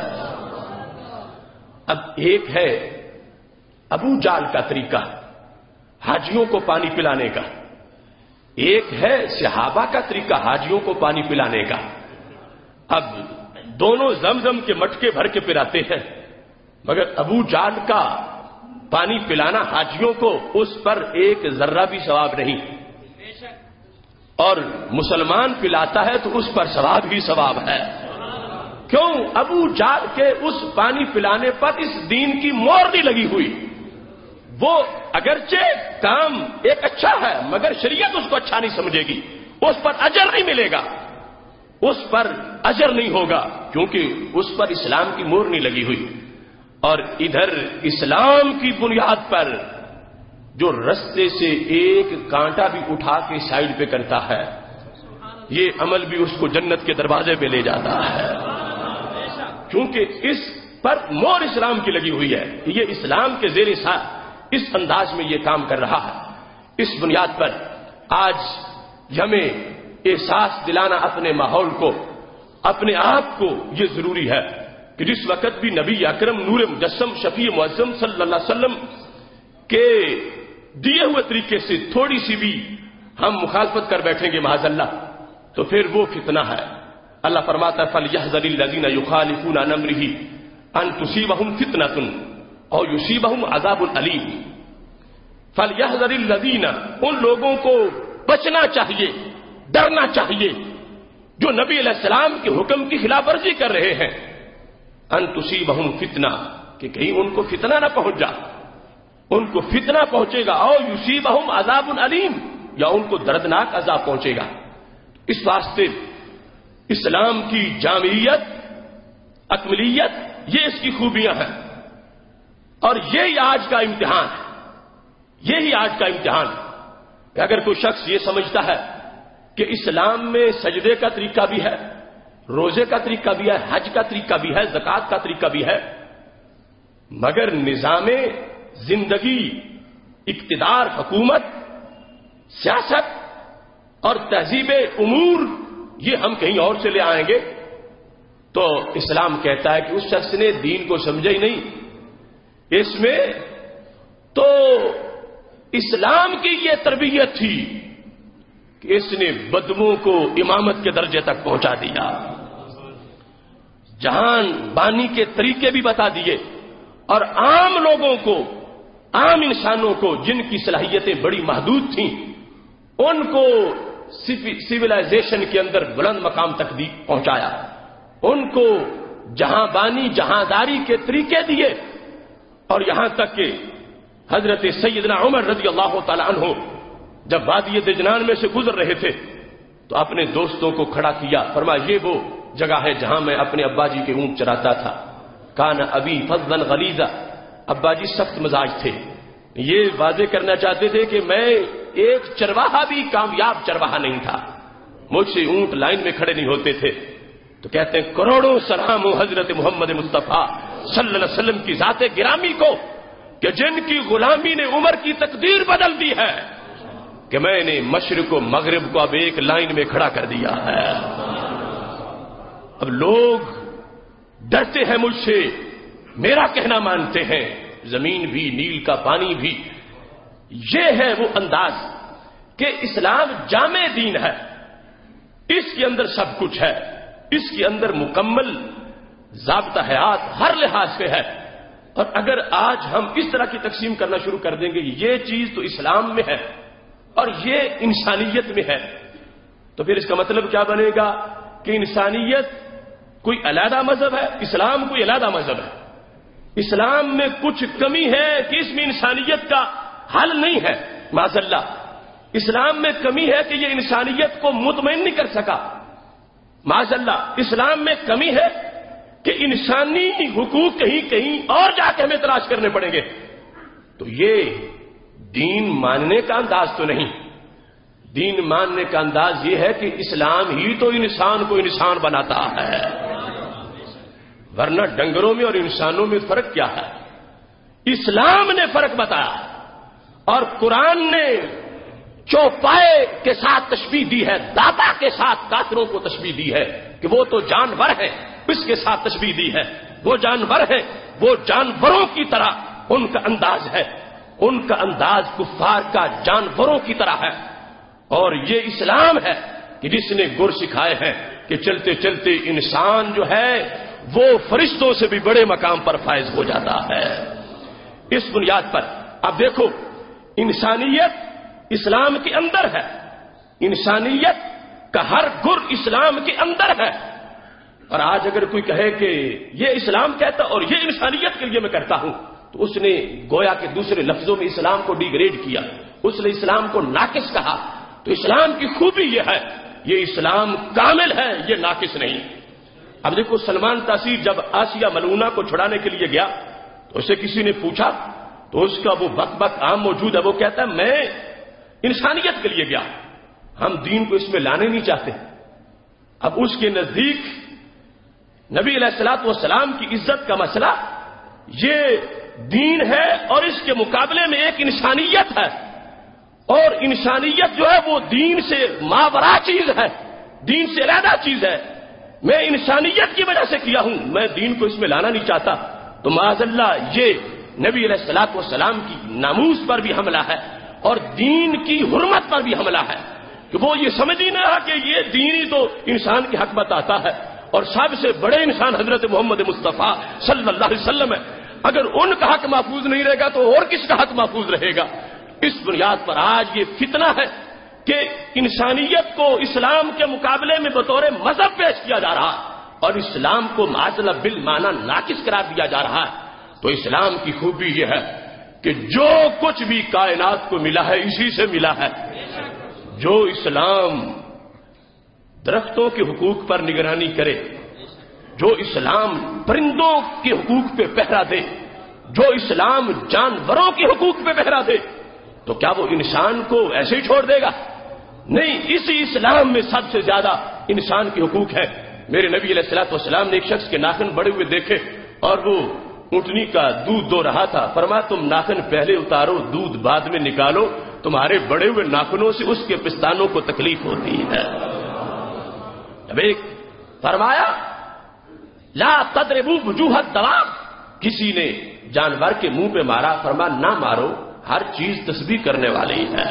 اب ایک ہے ابو جال کا طریقہ حاجیوں کو پانی پلانے کا، ایک ہے صحابہ کا طریقہ حاجیوں کو پانی پلانے کا۔ اب دونوں زمزم کے مٹکے بھر کے پلاتے ہیں، مگر ابو جال کا پانی پلانا حاجیوں کو اس پر ایک ذرہ بھی ثواب نہیں، اور مسلمان پلاتا ہے تو اس پر ثواب ہی ثواب ہے۔ کیوں؟ ابو جال کے اس پانی پلانے پر اس دین کی مہر نہیں لگی ہوئی۔ وہ اگرچہ کام ایک اچھا ہے مگر شریعت اس کو اچھا نہیں سمجھے گی، اس پر اجر نہیں ملے گا، اس پر اجر نہیں ہوگا، کیونکہ اس پر اسلام کی مہر نہیں لگی ہوئی۔ اور ادھر اسلام کی بنیاد پر جو رستے سے ایک کانٹا بھی اٹھا کے سائڈ پہ کرتا ہے، یہ عمل بھی اس کو جنت کے دروازے پہ لے جاتا ہے، کیونکہ اس پر مہر اسلام کی لگی ہوئی ہے، یہ اسلام کے زیر سایہ اس انداز میں یہ کام کر رہا ہے۔ اس بنیاد پر آج یہ ہمیں احساس دلانا اپنے ماحول کو، اپنے آپ کو، یہ ضروری ہے کہ جس وقت بھی نبی اکرم نور مجسم شفیع معظم صلی اللہ علیہ وسلم کے دیے ہوئے طریقے سے تھوڑی سی بھی ہم مخالفت کر بیٹھیں گے معاذ اللہ، تو پھر وہ فتنہ ہے۔ اللہ فرماتا ہے فَلْيَحْذَرِ الَّذِينَ يُخَالِفُونَ عَنْ أَمْرِهِ أَن تُصِيبَهُمْ فِتْنَةٌ أَوْ يُصِيبَهُمْ عَذَابٌ أَلِيمٌ۔ فَلْيَحْذَرِ الَّذِينَ، ان لوگوں کو بچنا چاہیے، ڈرنا چاہیے جو نبی علیہ السلام کے حکم کی خلاف ورزی کر رہے ہیں، ان تصیبہم فتنہ، کہ کہیں ان کو فتنہ نہ پہنچ جائے، ان کو فتنہ پہنچے گا، او یصیبہم عذاب علیم، یا ان کو دردناک عذاب پہنچے گا۔ اس واسطے اسلام کی جامعیت، اکملیت، یہ اس کی خوبیاں ہیں، اور یہی آج کا امتحان ہے، یہی آج کا امتحان ہے کہ اگر کوئی شخص یہ سمجھتا ہے کہ اسلام میں سجدے کا طریقہ بھی ہے، روزے کا طریقہ بھی ہے، حج کا طریقہ بھی ہے، زکوٰۃ کا طریقہ بھی ہے، مگر نظام زندگی، اقتدار، حکومت، سیاست اور تہذیب امور یہ ہم کہیں اور سے لے آئیں گے، تو اسلام کہتا ہے کہ اس شخص نے دین کو سمجھا ہی نہیں۔ اس میں تو اسلام کی یہ تربیت تھی کہ اس نے بدموں کو امامت کے درجے تک پہنچا دیا، جہان بانی کے طریقے بھی بتا دیے، اور عام لوگوں کو، عام انسانوں کو جن کی صلاحیتیں بڑی محدود تھیں، ان کو سویلائزیشن کے اندر بلند مقام تک بھی پہنچایا، ان کو جہاں بانی، جہاں داری کے طریقے دیے، اور یہاں تک کہ حضرت سیدنا عمر رضی اللہ تعالی عنہ جب وادی دجنان میں سے گزر رہے تھے تو اپنے دوستوں کو کھڑا کیا، فرمایا یہ وہ جگہ ہے جہاں میں اپنے ابا جی کے اونٹ چراتا تھا، کان ابی فظا غلیظا، ابا جی سخت مزاج تھے، یہ واضح کرنا چاہتے تھے کہ میں ایک چرواہا بھی کامیاب چرواہا نہیں تھا، مجھ سے اونٹ لائن میں کھڑے نہیں ہوتے تھے۔ تو کہتے ہیں کروڑوں سلام ہو حضرت محمد مصطفیٰ صلی اللہ علیہ وسلم کی ذات گرامی کو کہ جن کی غلامی نے عمر کی تقدیر بدل دی ہے، کہ میں نے مشرق و مغرب کو اب ایک لائن میں کھڑا کر دیا ہے۔ اب لوگ ڈرتے ہیں مجھ سے، میرا کہنا مانتے ہیں، زمین بھی، نیل کا پانی بھی۔ یہ ہے وہ انداز کہ اسلام جامع دین ہے، اس کے اندر سب کچھ ہے، اس کے اندر مکمل ضابطہ حیات ہر لحاظ سے ہے۔ اور اگر آج ہم اس طرح کی تقسیم کرنا شروع کر دیں گے یہ چیز تو اسلام میں ہے اور یہ انسانیت میں ہے، تو پھر اس کا مطلب کیا بنے گا کہ انسانیت کوئی علیحدہ مذہب ہے، اسلام کوئی علیحدہ مذہب ہے، اسلام میں کچھ کمی ہے کہ اس میں انسانیت کا حل نہیں ہے، معاذ اللہ اسلام میں کمی ہے کہ یہ انسانیت کو مطمئن نہیں کر سکا، معاذ اللہ اسلام میں کمی ہے کہ انسانی حقوق کہیں کہیں اور جا کے ہمیں تلاش کرنے پڑیں گے۔ تو یہ دین ماننے کا انداز تو نہیں، دین ماننے کا انداز یہ ہے کہ اسلام ہی تو انسان کو انسان بناتا ہے، ورنہ ڈنگروں میں اور انسانوں میں فرق کیا ہے؟ اسلام نے فرق بتایا، اور قرآن نے چوپائے کے ساتھ تشبیہ دی ہے، داتا کے ساتھ کافروں کو تشبیہ دی ہے کہ وہ تو جانور ہیں، اس کے ساتھ تشبیہ دی ہے، وہ جانور ہیں، وہ جانوروں کی طرح ان کا انداز ہے، ان کا انداز کفار کا جانوروں کی طرح ہے۔ اور یہ اسلام ہے کہ جس نے گر سکھائے ہیں کہ چلتے چلتے انسان جو ہے وہ فرشتوں سے بھی بڑے مقام پر فائز ہو جاتا ہے۔ اس بنیاد پر اب دیکھو انسانیت اسلام کے اندر ہے، انسانیت کا ہر گر اسلام کے اندر ہے۔ اور آج اگر کوئی کہے کہ یہ اسلام کہتا اور یہ انسانیت کے لیے میں کرتا ہوں، تو اس نے گویا کہ دوسرے لفظوں میں اسلام کو ڈیگریڈ کیا، اس نے اسلام کو ناقص کہا۔ تو اسلام کی خوبی یہ ہے، یہ اسلام کامل ہے، یہ ناقص نہیں۔ اب دیکھو سلمان تاثیر جب آسیہ ملعونہ کو چھڑانے کے لیے گیا تو اسے کسی نے پوچھا تو اس کا وہ بک بک عام موجود ہے، وہ کہتا ہے میں انسانیت کے لیے گیا، ہم دین کو اس میں لانے نہیں چاہتے۔ اب اس کے نزدیک نبی علیہ الصلوۃ والسلام کی عزت کا مسئلہ یہ دین ہے اور اس کے مقابلے میں ایک انسانیت ہے، اور انسانیت جو ہے وہ دین سے ماورا چیز ہے، دین سے علیحدہ چیز ہے. میں انسانیت کی وجہ سے کیا ہوں، میں دین کو اس میں لانا نہیں چاہتا. تو معاذ اللہ یہ نبی علیہ الصلوۃ والسلام کی ناموس پر بھی حملہ ہے اور دین کی حرمت پر بھی حملہ ہے کہ وہ یہ سمجھ ہی نہ رہا کہ یہ دین ہی تو انسان کی حق بتاتا ہے اور سب سے بڑے انسان حضرت محمد مصطفیٰ صلی اللہ علیہ وسلم ہے. اگر ان کا حق محفوظ نہیں رہے گا تو اور کس کا حق محفوظ رہے گا؟ اس بنیاد پر آج یہ فتنہ ہے کہ انسانیت کو اسلام کے مقابلے میں بطور مذہب پیش کیا جا رہا ہے اور اسلام کو معاذ بالمعنی ناقص قرار دیا جا رہا ہے. تو اسلام کی خوبی یہ ہے کہ جو کچھ بھی کائنات کو ملا ہے اسی سے ملا ہے. جو اسلام درختوں کے حقوق پر نگرانی کرے، جو اسلام پرندوں کے حقوق پہ پہرا دے، جو اسلام جانوروں کے حقوق پہ پہرا دے، تو کیا وہ انسان کو ایسے ہی چھوڑ دے گا؟ نہیں، اسی اسلام میں سب سے زیادہ انسان کے حقوق ہے. میرے نبی علیہ الصلوۃ والسلام نے ایک شخص کے ناخن بڑے ہوئے دیکھے اور وہ اونٹنی کا دودھ دو رہا تھا. فرمایا تم ناخن پہلے اتارو، دودھ بعد میں نکالو، تمہارے بڑے ہوئے ناخنوں سے اس کے پستانوں کو تکلیف ہوتی ہے. اب ایک فرمایا لا تضربوا وجوہ الدواب، کسی نے جانور کے منہ پہ مارا، فرمایا نہ مارو، ہر چیز تسبیح کرنے والی ہے.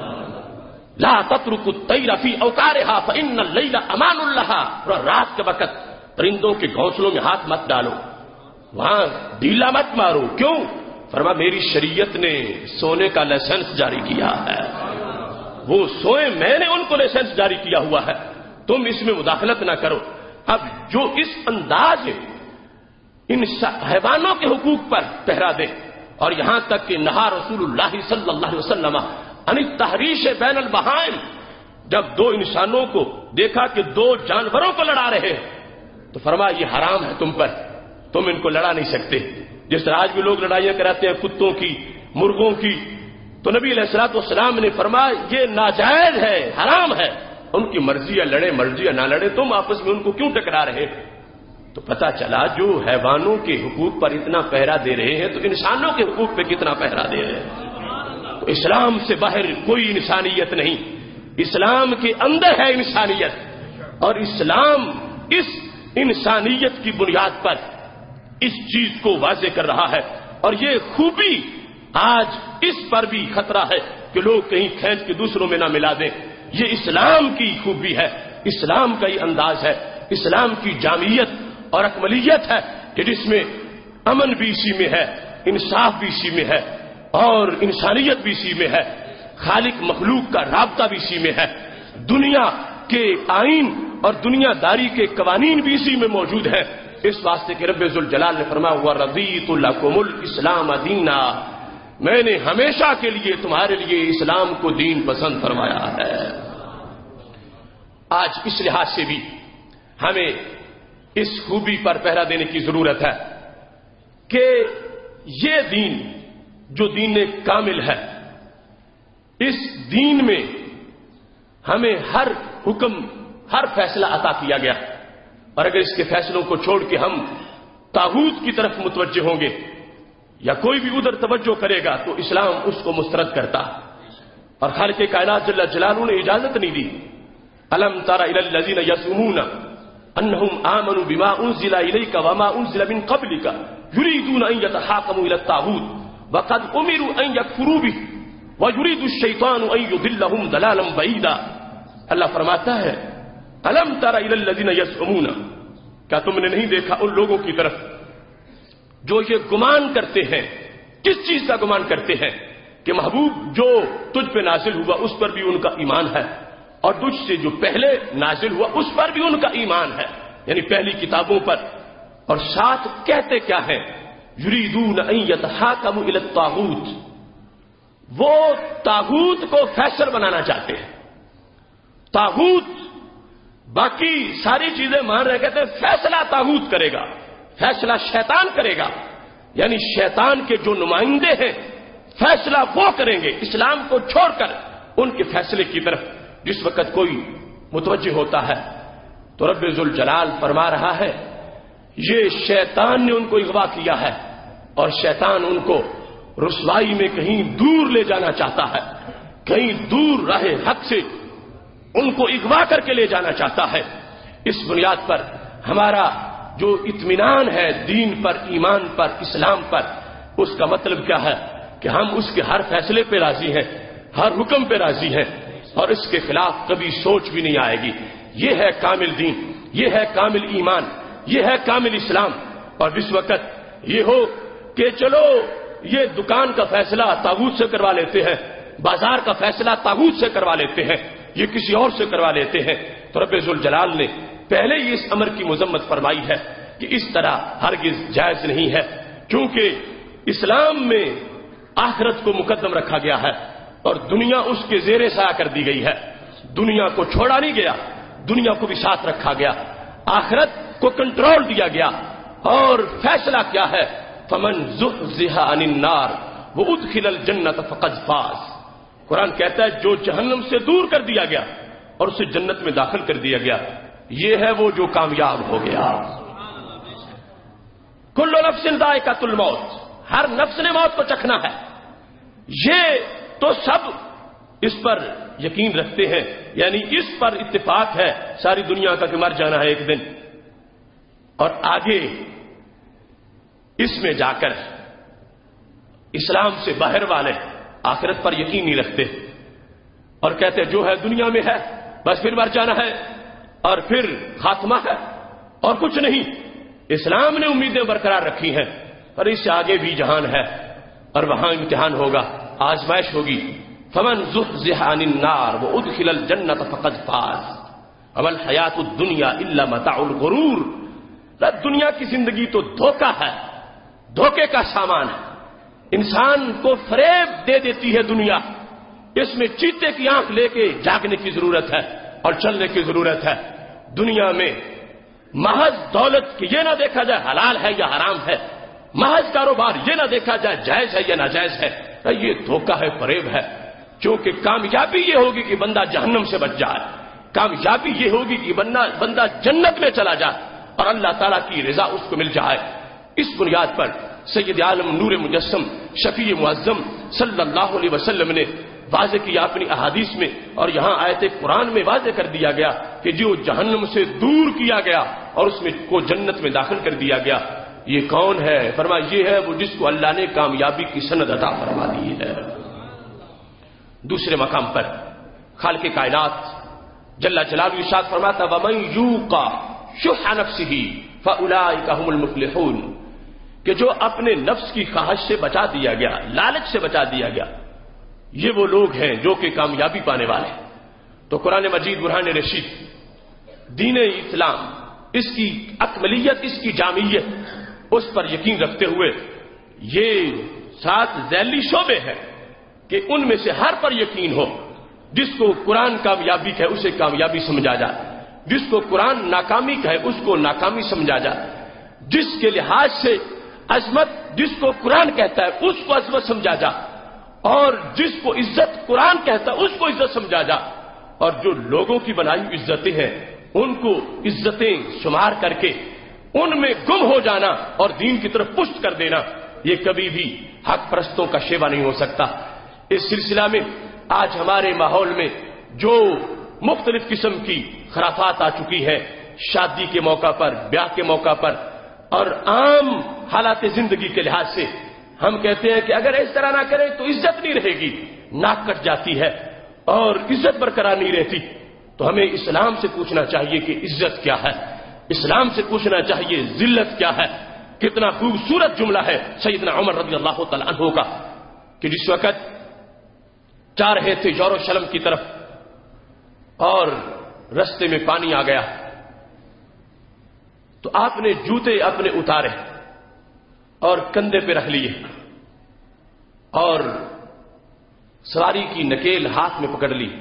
لا تتركوا الطير في اوقارها فان الليل امان لها، اور رات کے وقت پرندوں کے گھونسلوں میں ہاتھ مت ڈالو، وہاں ڈھیلا مت مارو. کیوں؟ فرمایا میری شریعت نے سونے کا لائسنس جاری کیا ہے، وہ سوئے، میں نے ان کو لائسنس جاری کیا ہوا ہے، تم اس میں مداخلت نہ کرو. اب جو اس انداز ان حیوانوں کے حقوق پر پہرا دے، اور یہاں تک کہ نہا رسول اللہ صلی اللہ علیہ وسلم عن التحریش بین البہائم، جب دو انسانوں کو دیکھا کہ دو جانوروں کو لڑا رہے ہیں تو فرمایا یہ حرام ہے تم پر، تم ان کو لڑا نہیں سکتے. جس طرح آج بھی لوگ لڑائیاں کراتے ہیں کتوں کی، مرغوں کی، تو نبی علیہ الصلوۃ والسلام نے فرمایا یہ ناجائز ہے، حرام ہے. ان کی مرضی یا لڑے، مرضی یا نہ لڑے، تم آپس میں ان کو کیوں ٹکرا رہے؟ تو پتا چلا جو حیوانوں کے حقوق پر اتنا پہرا دے رہے ہیں تو انسانوں کے حقوق پہ کتنا پہرا دے رہے ہیں. تو اسلام سے باہر کوئی انسانیت نہیں، اسلام کے اندر ہے انسانیت، اور اسلام اس انسانیت کی بنیاد پر اس چیز کو واضح کر رہا ہے. اور یہ خوبی آج اس پر بھی خطرہ ہے کہ لوگ کہیں کھینچ کے دوسروں میں نہ ملا دیں. یہ اسلام کی خوبی ہے، اسلام کا یہ انداز ہے، اسلام کی جامعیت اور اکملیت ہے کہ جس میں امن بھی اسی میں ہے، انصاف بھی اسی میں ہے، اور انسانیت بھی اسی میں ہے، خالق مخلوق کا رابطہ بھی اسی میں ہے، دنیا کے آئین اور دنیا داری کے قوانین بھی اسی میں موجود ہیں. اس واسطے کہ رب ذوالجلال نے فرمایا وَرَضِيتُ لَكُمُ الْإِسْلَامَ دِينًا، میں نے ہمیشہ کے لیے تمہارے لیے اسلام کو دین پسند فرمایا ہے. آج اس لحاظ سے بھی ہمیں اس خوبی پر پہرا دینے کی ضرورت ہے کہ یہ دین جو دین کامل ہے، اس دین میں ہمیں ہر حکم، ہر فیصلہ عطا کیا گیا، اور اگر اس کے فیصلوں کو چھوڑ کے ہم طاغوت کی طرف متوجہ ہوں گے یا کوئی بھی ادھر توجہ کرے گا تو اسلام اس کو مسترد کرتا. اور خالق کائنات جل جلالہ نے اجازت نہیں دی. الم تر الی الذین یزعمون انہم آمنوا بما انزل الیک وما انزل من قبلک یریدون ان یتحاکموا الی الطاغوت وقد امروا ان یکفروا به ویرید الشیطان ان یضلهم ضلالا بعیدا. اللہ فرماتا ہے الم تر الی الذین یزعمون، کیا تم نے نہیں دیکھا ان لوگوں کی طرف جو یہ گمان کرتے ہیں؟ کس چیز کا گمان کرتے ہیں؟ کہ محبوب جو تجھ پہ نازل ہوا اس پر بھی ان کا ایمان ہے، اور تجھ سے جو پہلے نازل ہوا اس پر بھی ان کا ایمان ہے، یعنی پہلی کتابوں پر. اور ساتھ کہتے کیا ہیں؟ یریدون ان یتحاکموا الی الطاغوت، وہ طاغوت کو فیصل بنانا چاہتے ہیں. طاغوت باقی ساری چیزیں مان رہے، کہتے ہیں فیصلہ طاغوت کرے گا، فیصلہ شیطان کرے گا، یعنی شیطان کے جو نمائندے ہیں فیصلہ وہ کریں گے اسلام کو چھوڑ کر. ان کے فیصلے کی طرف جس وقت کوئی متوجہ ہوتا ہے تو رب ذوالجلال فرما رہا ہے یہ شیطان نے ان کو اغوا کیا ہے، اور شیطان ان کو رسوائی میں کہیں دور لے جانا چاہتا ہے. کہیں دور راہ حق سے ان کو اغوا کر کے لے جانا چاہتا ہے. اس بنیاد پر ہمارا جو اطمینان ہے دین پر، ایمان پر، اسلام پر، اس کا مطلب کیا ہے کہ ہم اس کے ہر فیصلے پہ راضی ہیں، ہر حکم پہ راضی ہیں، اور اس کے خلاف کبھی سوچ بھی نہیں آئے گی. یہ ہے کامل دین، یہ ہے کامل ایمان، یہ ہے کامل اسلام. اور جس وقت یہ ہو کہ چلو یہ دکان کا فیصلہ طاغوت سے کروا لیتے ہیں، بازار کا فیصلہ طاغوت سے کروا لیتے ہیں، یہ کسی اور سے کروا لیتے ہیں، تو رب ذوالجلال نے پہلے ہی اس امر کی مذمت فرمائی ہے کہ اس طرح ہرگز جائز نہیں ہے. کیونکہ اسلام میں آخرت کو مقدم رکھا گیا ہے اور دنیا اس کے زیر سایہ کر دی گئی ہے. دنیا کو چھوڑا نہیں گیا، دنیا کو بھی ساتھ رکھا گیا، آخرت کو کنٹرول دیا گیا. اور فیصلہ کیا ہے؟ فمن زحزح عن النار وادخل الجنۃ فقد فاز. قرآن کہتا ہے جو جہنم سے دور کر دیا گیا اور اسے جنت میں داخل کر دیا گیا، یہ ہے وہ جو کامیاب ہو گیا. کل نفس ذائقۃ الموت، ہر نفس نے موت کو چکھنا ہے. یہ تو سب اس پر یقین رکھتے ہیں، یعنی اس پر اتفاق ہے ساری دنیا کا کہ مر جانا ہے ایک دن. اور آگے اس میں جا کر اسلام سے باہر والے آخرت پر یقین نہیں رکھتے اور کہتے جو ہے دنیا میں ہے بس پھر مر جانا ہے اور پھر خاتمہ ہے اور کچھ نہیں. اسلام نے امیدیں برقرار رکھی ہیں اور اس سے آگے بھی جہان ہے اور وہاں امتحان ہوگا، آزمائش ہوگی. فمن زحزح عن النار وادخل الجنۃ فقد فاز وما الحیاۃ الدنیا الا متاع الغرور. دنیا کی زندگی تو دھوکہ ہے، دھوکے کا سامان ہے. انسان کو فریب دے دیتی ہے دنیا. اس میں چیتے کی آنکھ لے کے جاگنے کی ضرورت ہے اور چلنے کی ضرورت ہے. دنیا میں محض دولت کی یہ نہ دیکھا جائے حلال ہے یا حرام ہے، محض کاروبار یہ نہ دیکھا جائے جائز ہے یا ناجائز ہے. یہ دھوکہ ہے، فریب ہے. کیونکہ کامیابی یہ ہوگی کہ بندہ جہنم سے بچ جائے، کامیابی یہ ہوگی کہ بندہ جنت میں چلا جائے اور اللہ تعالیٰ کی رضا اس کو مل جائے. اس بنیاد پر سید عالم نور مجسم شفیع معظم صلی اللہ علیہ وسلم نے واضح کیا اپنی احادیث میں، اور یہاں آیت قرآن میں واضح کر دیا گیا کہ جو جہنم سے دور کیا گیا اور اس میں کو جنت میں داخل کر دیا گیا، یہ کون ہے؟ فرمایا یہ ہے وہ جس کو اللہ نے کامیابی کی سند عطا فرما دی ہے. دوسرے مقام پر خالق کائنات جل جلالہ ارشاد فرماتا وَمَن يُوقَ شُحَّ نَفْسِهِ فَأُولَٰئِكَ هُمُ الْمُفْلِحُونَ، کہ جو اپنے نفس کی خواہش سے بچا دیا گیا، لالچ سے بچا دیا گیا، یہ وہ لوگ ہیں جو کہ کامیابی پانے والے ہیں. تو قرآن مجید برہان رشید دین اسلام، اس کی اکملیت، اس کی جامعیت، اس پر یقین رکھتے ہوئے یہ 7 ذیلی شعبے ہیں کہ ان میں سے ہر پر یقین ہو. جس کو قرآن کامیابی کہے اسے کامیابی سمجھا جائے، جس کو قرآن ناکامی کہے اس کو ناکامی سمجھا جائے، جس کے لحاظ سے عظمت جس کو قرآن کہتا ہے اس کو عظمت سمجھا جائے، اور جس کو عزت قرآن کہتا ہے اس کو عزت سمجھا جائے. اور جو لوگوں کی بنائی عزتیں ہیں ان کو عزتیں شمار کر کے ان میں گم ہو جانا اور دین کی طرف پشت کر دینا، یہ کبھی بھی حق پرستوں کا شیوا نہیں ہو سکتا. اس سلسلہ میں آج ہمارے ماحول میں جو مختلف قسم کی خرافات آ چکی ہے، شادی کے موقع پر، بیاہ کے موقع پر اور عام حالات زندگی کے لحاظ سے ہم کہتے ہیں کہ اگر اس طرح نہ کریں تو عزت نہیں رہے گی، ناک کٹ جاتی ہے اور عزت برقرار نہیں رہتی. تو ہمیں اسلام سے پوچھنا چاہیے کہ عزت کیا ہے، اسلام سے پوچھنا چاہیے ذلت کیا ہے. کتنا خوبصورت جملہ ہے سیدنا عمر رضی اللہ تعالی عنہ کا کہ جس وقت جا رہے تھے یروشلم کی طرف اور رستے میں پانی آ گیا تو آپ نے جوتے اپنے اتارے اور کندھے پہ رکھ لیے اور سواری کی نکیل ہاتھ میں پکڑ لی.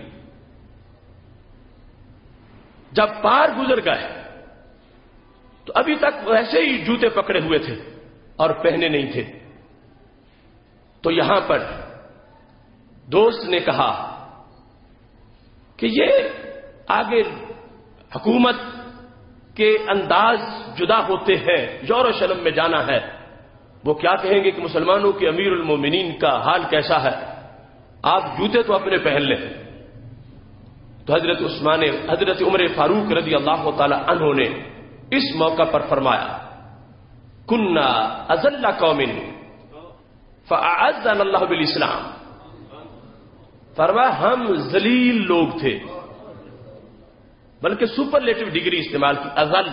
جب پار گزر گئے تو ابھی تک ویسے ہی جوتے پکڑے ہوئے تھے اور پہنے نہیں تھے. تو یہاں پر دوست نے کہا کہ یہ آگے حکومت کے انداز جدا ہوتے ہیں، یروشلم میں جانا ہے، وہ کیا کہیں گے کہ مسلمانوں کے امیر المومنین کا حال کیسا ہے. آپ جوتے تو اپنے پہن لیں. تو حضرت عمر فاروق رضی اللہ تعالی عنہ نے اس موقع پر فرمایا کننا اذل قوم فاعزنا اللہ بالاسلام. فرمایا ہم ذلیل لوگ تھے، بلکہ سپرلیٹو ڈگری استعمال کی، اذل،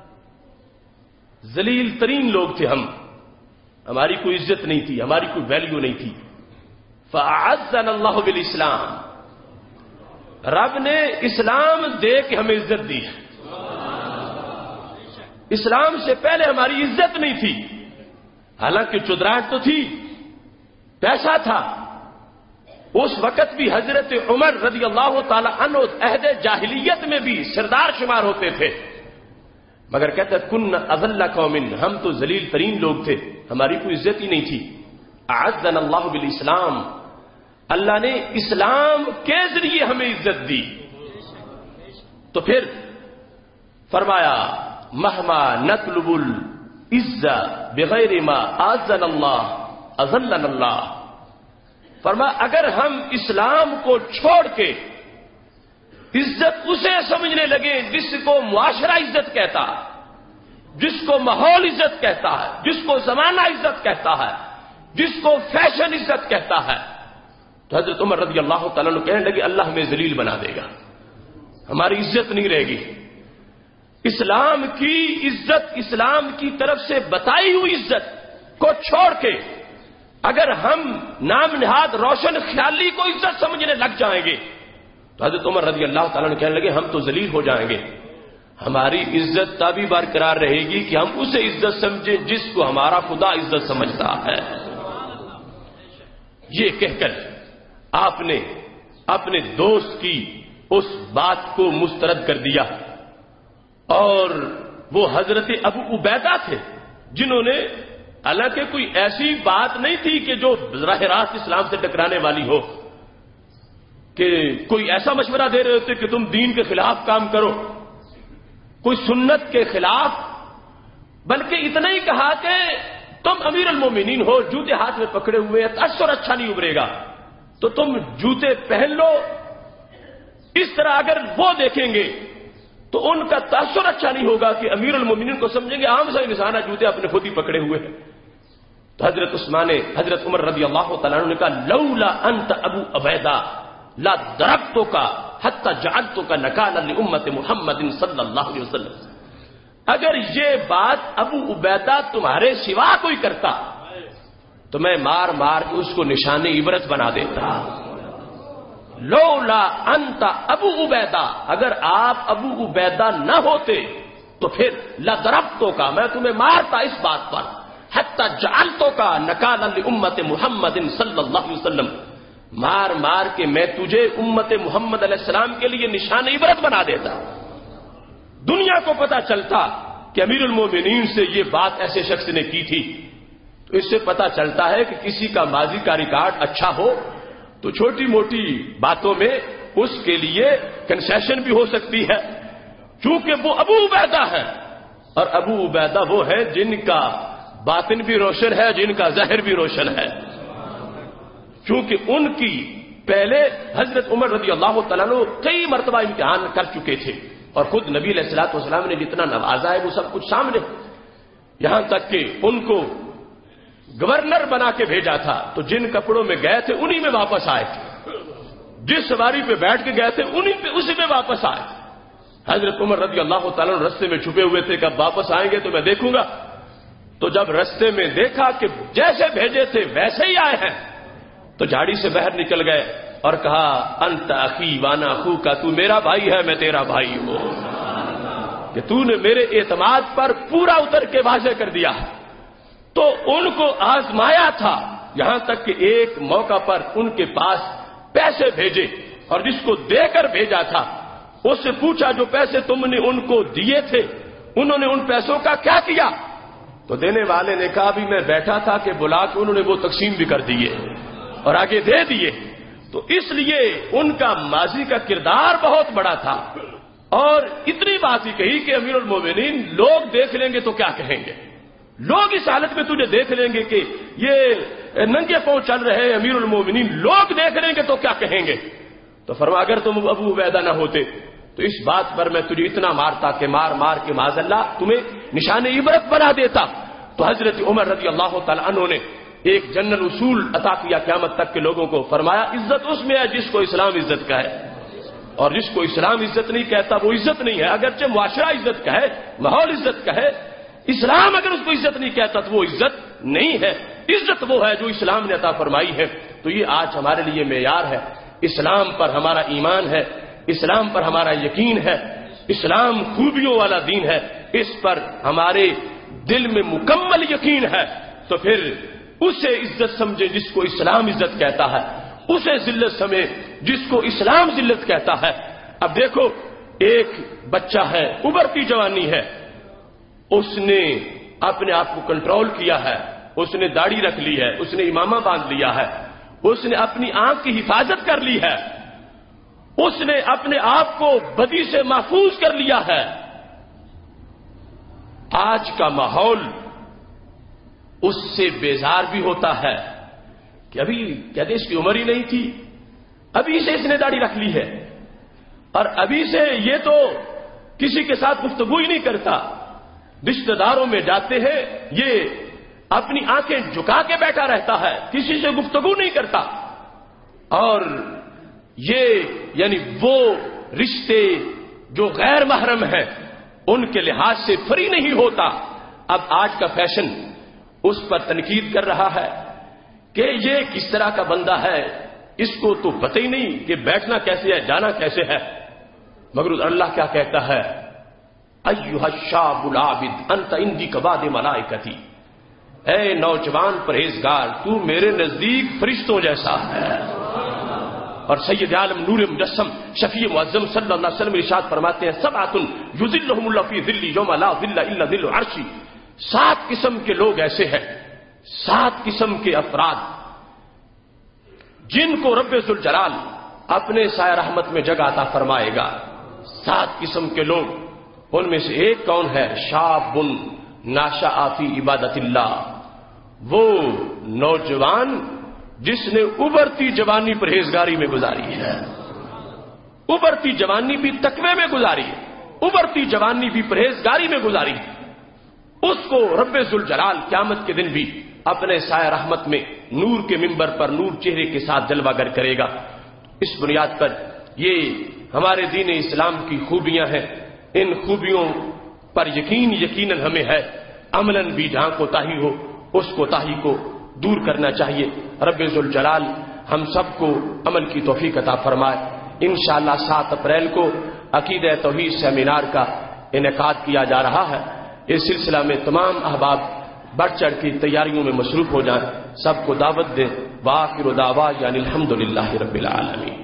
ذلیل ترین لوگ تھے ہم، ہماری کوئی عزت نہیں تھی، ہماری کوئی ویلیو نہیں تھی. فاعزنا اللہ بالاسلام، رب نے اسلام دے کے ہمیں عزت دی. اسلام سے پہلے ہماری عزت نہیں تھی، حالانکہ چودراہٹ تو تھی، پیسہ تھا. اس وقت بھی حضرت عمر رضی اللہ تعالی عنہ عہد جاہلیت میں بھی سردار شمار ہوتے تھے، مگر کہتے کن اذل قوم، ہم تو ذلیل ترین لوگ تھے، ہماری کوئی عزت ہی نہیں تھی. اعزنا اللہ بالاسلام، اللہ نے اسلام کے ذریعے ہمیں عزت دی. تو پھر فرمایا مہما نطلب العزت بغیر ما اعزنا اللہ اذلنا اللہ. فرمایا اگر ہم اسلام کو چھوڑ کے عزت اسے سمجھنے لگے جس کو معاشرہ عزت کہتا ہے، جس کو ماحول عزت کہتا ہے، جس کو زمانہ عزت کہتا ہے، جس کو فیشن عزت کہتا ہے، تو حضرت عمر رضی اللہ تعالیٰ عنہ کہنے لگے اللہ ہمیں ذلیل بنا دے گا، ہماری عزت نہیں رہے گی. اسلام کی عزت، اسلام کی طرف سے بتائی ہوئی عزت کو چھوڑ کے اگر ہم نام نہاد روشن خیالی کو عزت سمجھنے لگ جائیں گے تو حضرت عمر رضی اللہ تعالیٰ نے کہنے لگے ہم تو ذلیل ہو جائیں گے. ہماری عزت تبھی برقرار رہے گی کہ ہم اسے عزت سمجھیں جس کو ہمارا خدا عزت سمجھتا ہے. یہ کہہ کر آپ نے اپنے دوست کی اس بات کو مسترد کر دیا، اور وہ حضرت ابو عبیدہ تھے جنہوں نے، حالانکہ کوئی ایسی بات نہیں تھی کہ جو براہ راست اسلام سے ٹکرانے والی ہو، کہ کوئی ایسا مشورہ دے رہے ہوتے کہ تم دین کے خلاف کام کرو، کوئی سنت کے خلاف، بلکہ اتنا ہی کہا کہ تم امیر المومنین ہو، جوتے ہاتھ میں پکڑے ہوئے ہیں، تاثر اچھا نہیں ابھرے گا، تو تم جوتے پہن لو. اس طرح اگر وہ دیکھیں گے تو ان کا تاثر اچھا نہیں ہوگا کہ امیر المومنین کو سمجھیں گے عام سا انسان ہے، جوتے اپنے خود ہی پکڑے ہوئے ہیں. تو حضرت عمر رضی اللہ تعالیٰ عنہ نے کہا لولا انت ابو عبیدہ لا ضربتک حتی جعلتک نکالا لامت محمد صلی اللہ علیہ وسلم. اگر یہ بات ابو عبیدہ تمہارے سوا کوئی کرتا تو میں مار مار کے اس کو نشان عبرت بنا دیتا. لولا انت ابو عبیدہ، اگر آپ ابو عبیدہ نہ ہوتے تو پھر لضربتک، میں تمہیں مارتا اس بات پر، حتی جعلتک نکالا لامت محمد صلی اللہ علیہ وسلم، مار مار کے میں تجھے امت محمد علیہ السلام کے لیے نشان عبرت بنا دیتا. دنیا کو پتا چلتا کہ امیر المومنین سے یہ بات ایسے شخص نے کی تھی، تو اس سے پتا چلتا ہے کہ کسی کا ماضی کا ریکارڈ اچھا ہو تو چھوٹی موٹی باتوں میں اس کے لیے کنسیشن بھی ہو سکتی ہے. چونکہ وہ ابو عبیدہ ہے، اور ابو عبیدہ وہ ہے جن کا باطن بھی روشن ہے، جن کا ظاہر بھی روشن ہے. چونکہ ان کی پہلے حضرت عمر رضی اللہ تعالیٰ عنہ کئی مرتبہ امتحان کر چکے تھے، اور خود نبی علیہ الصلوۃ والسلام نے جتنا نوازا ہے وہ سب کچھ سامنے، یہاں تک کہ ان کو گورنر بنا کے بھیجا تھا، تو جن کپڑوں میں گئے تھے انہی میں واپس آئے تھے، جس سواری پہ بیٹھ کے گئے تھے اسی پہ واپس آئے. حضرت عمر رضی اللہ تعالیٰ عنہ رستے میں چھپے ہوئے تھے کہ اب واپس آئیں گے تو میں دیکھوں گا. تو جب رستے میں دیکھا کہ جیسے بھیجے تھے ویسے ہی آئے ہیں تو جھاڑی سے باہر نکل گئے اور کہا انت اخی وانا اخوک، تو میرا بھائی ہے میں تیرا بھائی ہوں، کہ تو نے میرے اعتماد پر پورا اتر کے واضح کر دیا. تو ان کو آزمایا تھا، یہاں تک کہ ایک موقع پر ان کے پاس پیسے بھیجے، اور جس کو دے کر بھیجا تھا اس سے پوچھا جو پیسے تم نے ان کو دیے تھے انہوں نے ان پیسوں کا کیا کیا؟ تو دینے والے نے کہا بھی میں بیٹھا تھا کہ بلا کے انہوں نے وہ تقسیم بھی کر دیے اور آگے دے دیے. تو اس لیے ان کا ماضی کا کردار بہت بڑا تھا، اور اتنی بات ہی کہی کہ امیر المومنین لوگ دیکھ لیں گے تو کیا کہیں گے، لوگ اس حالت میں تجھے دیکھ لیں گے کہ یہ ننگے پاؤں چل رہے ہیں امیر المومنین، لوگ دیکھ رہے ہیں کہ تو کیا کہیں گے؟ تو فرمایا اگر تم ابو عبیدہ نہ ہوتے تو اس بات پر میں تجھے اتنا مارتا کہ مار مار کے معاذ اللہ تمہیں نشان عبرت بنا دیتا۔ تو حضرت عمر رضی اللہ تعالیٰ عنہ نے ایک جنرل اصول عطا کیا قیامت تک کے لوگوں کو، فرمایا عزت اس میں ہے جس کو اسلام عزت کا ہے، اور جس کو اسلام عزت نہیں کہتا وہ عزت نہیں ہے۔ اگرچہ معاشرہ عزت کا ہے، ماحول عزت کا ہے، اسلام اگر اس کو عزت نہیں کہتا تو وہ عزت نہیں ہے۔ عزت وہ ہے جو اسلام نے عطا فرمائی ہے۔ تو یہ آج ہمارے لیے معیار ہے، اسلام پر ہمارا ایمان ہے، اسلام پر ہمارا یقین ہے، اسلام خوبیوں والا دین ہے، اس پر ہمارے دل میں مکمل یقین ہے، تو پھر اسے عزت سمجھے جس کو اسلام عزت کہتا ہے، اسے ذلت سمجھے جس کو اسلام ذلت کہتا ہے۔ اب دیکھو ایک بچہ ہے، ابھرتی جوانی ہے، اس نے اپنے آپ کو کنٹرول کیا ہے، اس نے داڑھی رکھ لی ہے، اس نے امامہ باندھ لیا ہے، اس نے اپنی آنکھ کی حفاظت کر لی ہے، اس نے اپنے آپ کو بدی سے محفوظ کر لیا ہے۔ آج کا ماحول اس سے بیزار بھی ہوتا ہے کہ ابھی کہتے اس کی عمر ہی نہیں تھی، ابھی سے اس نے داڑھی رکھ لی ہے، اور ابھی سے یہ تو کسی کے ساتھ گفتگو ہی نہیں کرتا، رشتہ داروں میں جاتے ہیں یہ اپنی آنکھیں جھکا کے بیٹھا رہتا ہے، کسی سے گفتگو نہیں کرتا، اور یہ یعنی وہ رشتے جو غیر محرم ہیں ان کے لحاظ سے فری نہیں ہوتا۔ اب آج کا فیشن اس پر تنقید کر رہا ہے کہ یہ کس طرح کا بندہ ہے، اس کو تو پتہ ہی نہیں کہ بیٹھنا کیسے ہے، جانا کیسے ہے۔ مگر اللہ کیا کہتا ہے، ایھا الشاب العابد انت عندی کبعد ملائکتی، اے نوجوان پرہیزگار تو میرے نزدیک فرشتوں جیسا ہے۔ اور سید عالم نور مجسم شفیع معظم صلی اللہ علیہ وسلم ارشاد فرماتے ہیں، سبعۃ یظلھم اللہ فی ظلہ یوم لا ظل الا ظل عرش، 7 قسم کے لوگ ایسے ہیں، 7 قسم کے افراد جن کو رب ذوالجلال اپنے سایہ رحمت میں جگہ عطا فرمائے گا۔ 7 قسم کے لوگ، ان میں سے ایک کون ہے؟ شاب ناشأ فی عبادت اللہ، وہ نوجوان جس نے ابھرتی جوانی پرہیزگاری میں گزاری ہے، ابھرتی جوانی بھی تقوی میں گزاری ہے، ابھرتی جوانی بھی پرہیزگاری میں گزاری ہے، اس کو رب ذوالجلال قیامت کے دن بھی اپنے سایہ رحمت میں نور کے منبر پر نور چہرے کے ساتھ جلوہ گر کرے گا۔ اس بنیاد پر یہ ہمارے دین اسلام کی خوبیاں ہیں، ان خوبیوں پر یقیناً ہمیں ہے، عملاً بھی جہاں کوتاہی ہو اس کوتاہی کو دور کرنا چاہیے۔ رب ذوالجلال ہم سب کو عمل کی توفیق عطا فرمائے۔ انشاءاللہ 7 اپریل کو عقیدہ توحید سیمینار کا انعقاد کیا جا رہا ہے۔ اس سلسلہ میں تمام احباب بڑھ چڑھ کی تیاریوں میں مصروف ہو جائیں، سب کو دعوت دیں۔ وآخر دعوانا الحمدللہ رب العالمین۔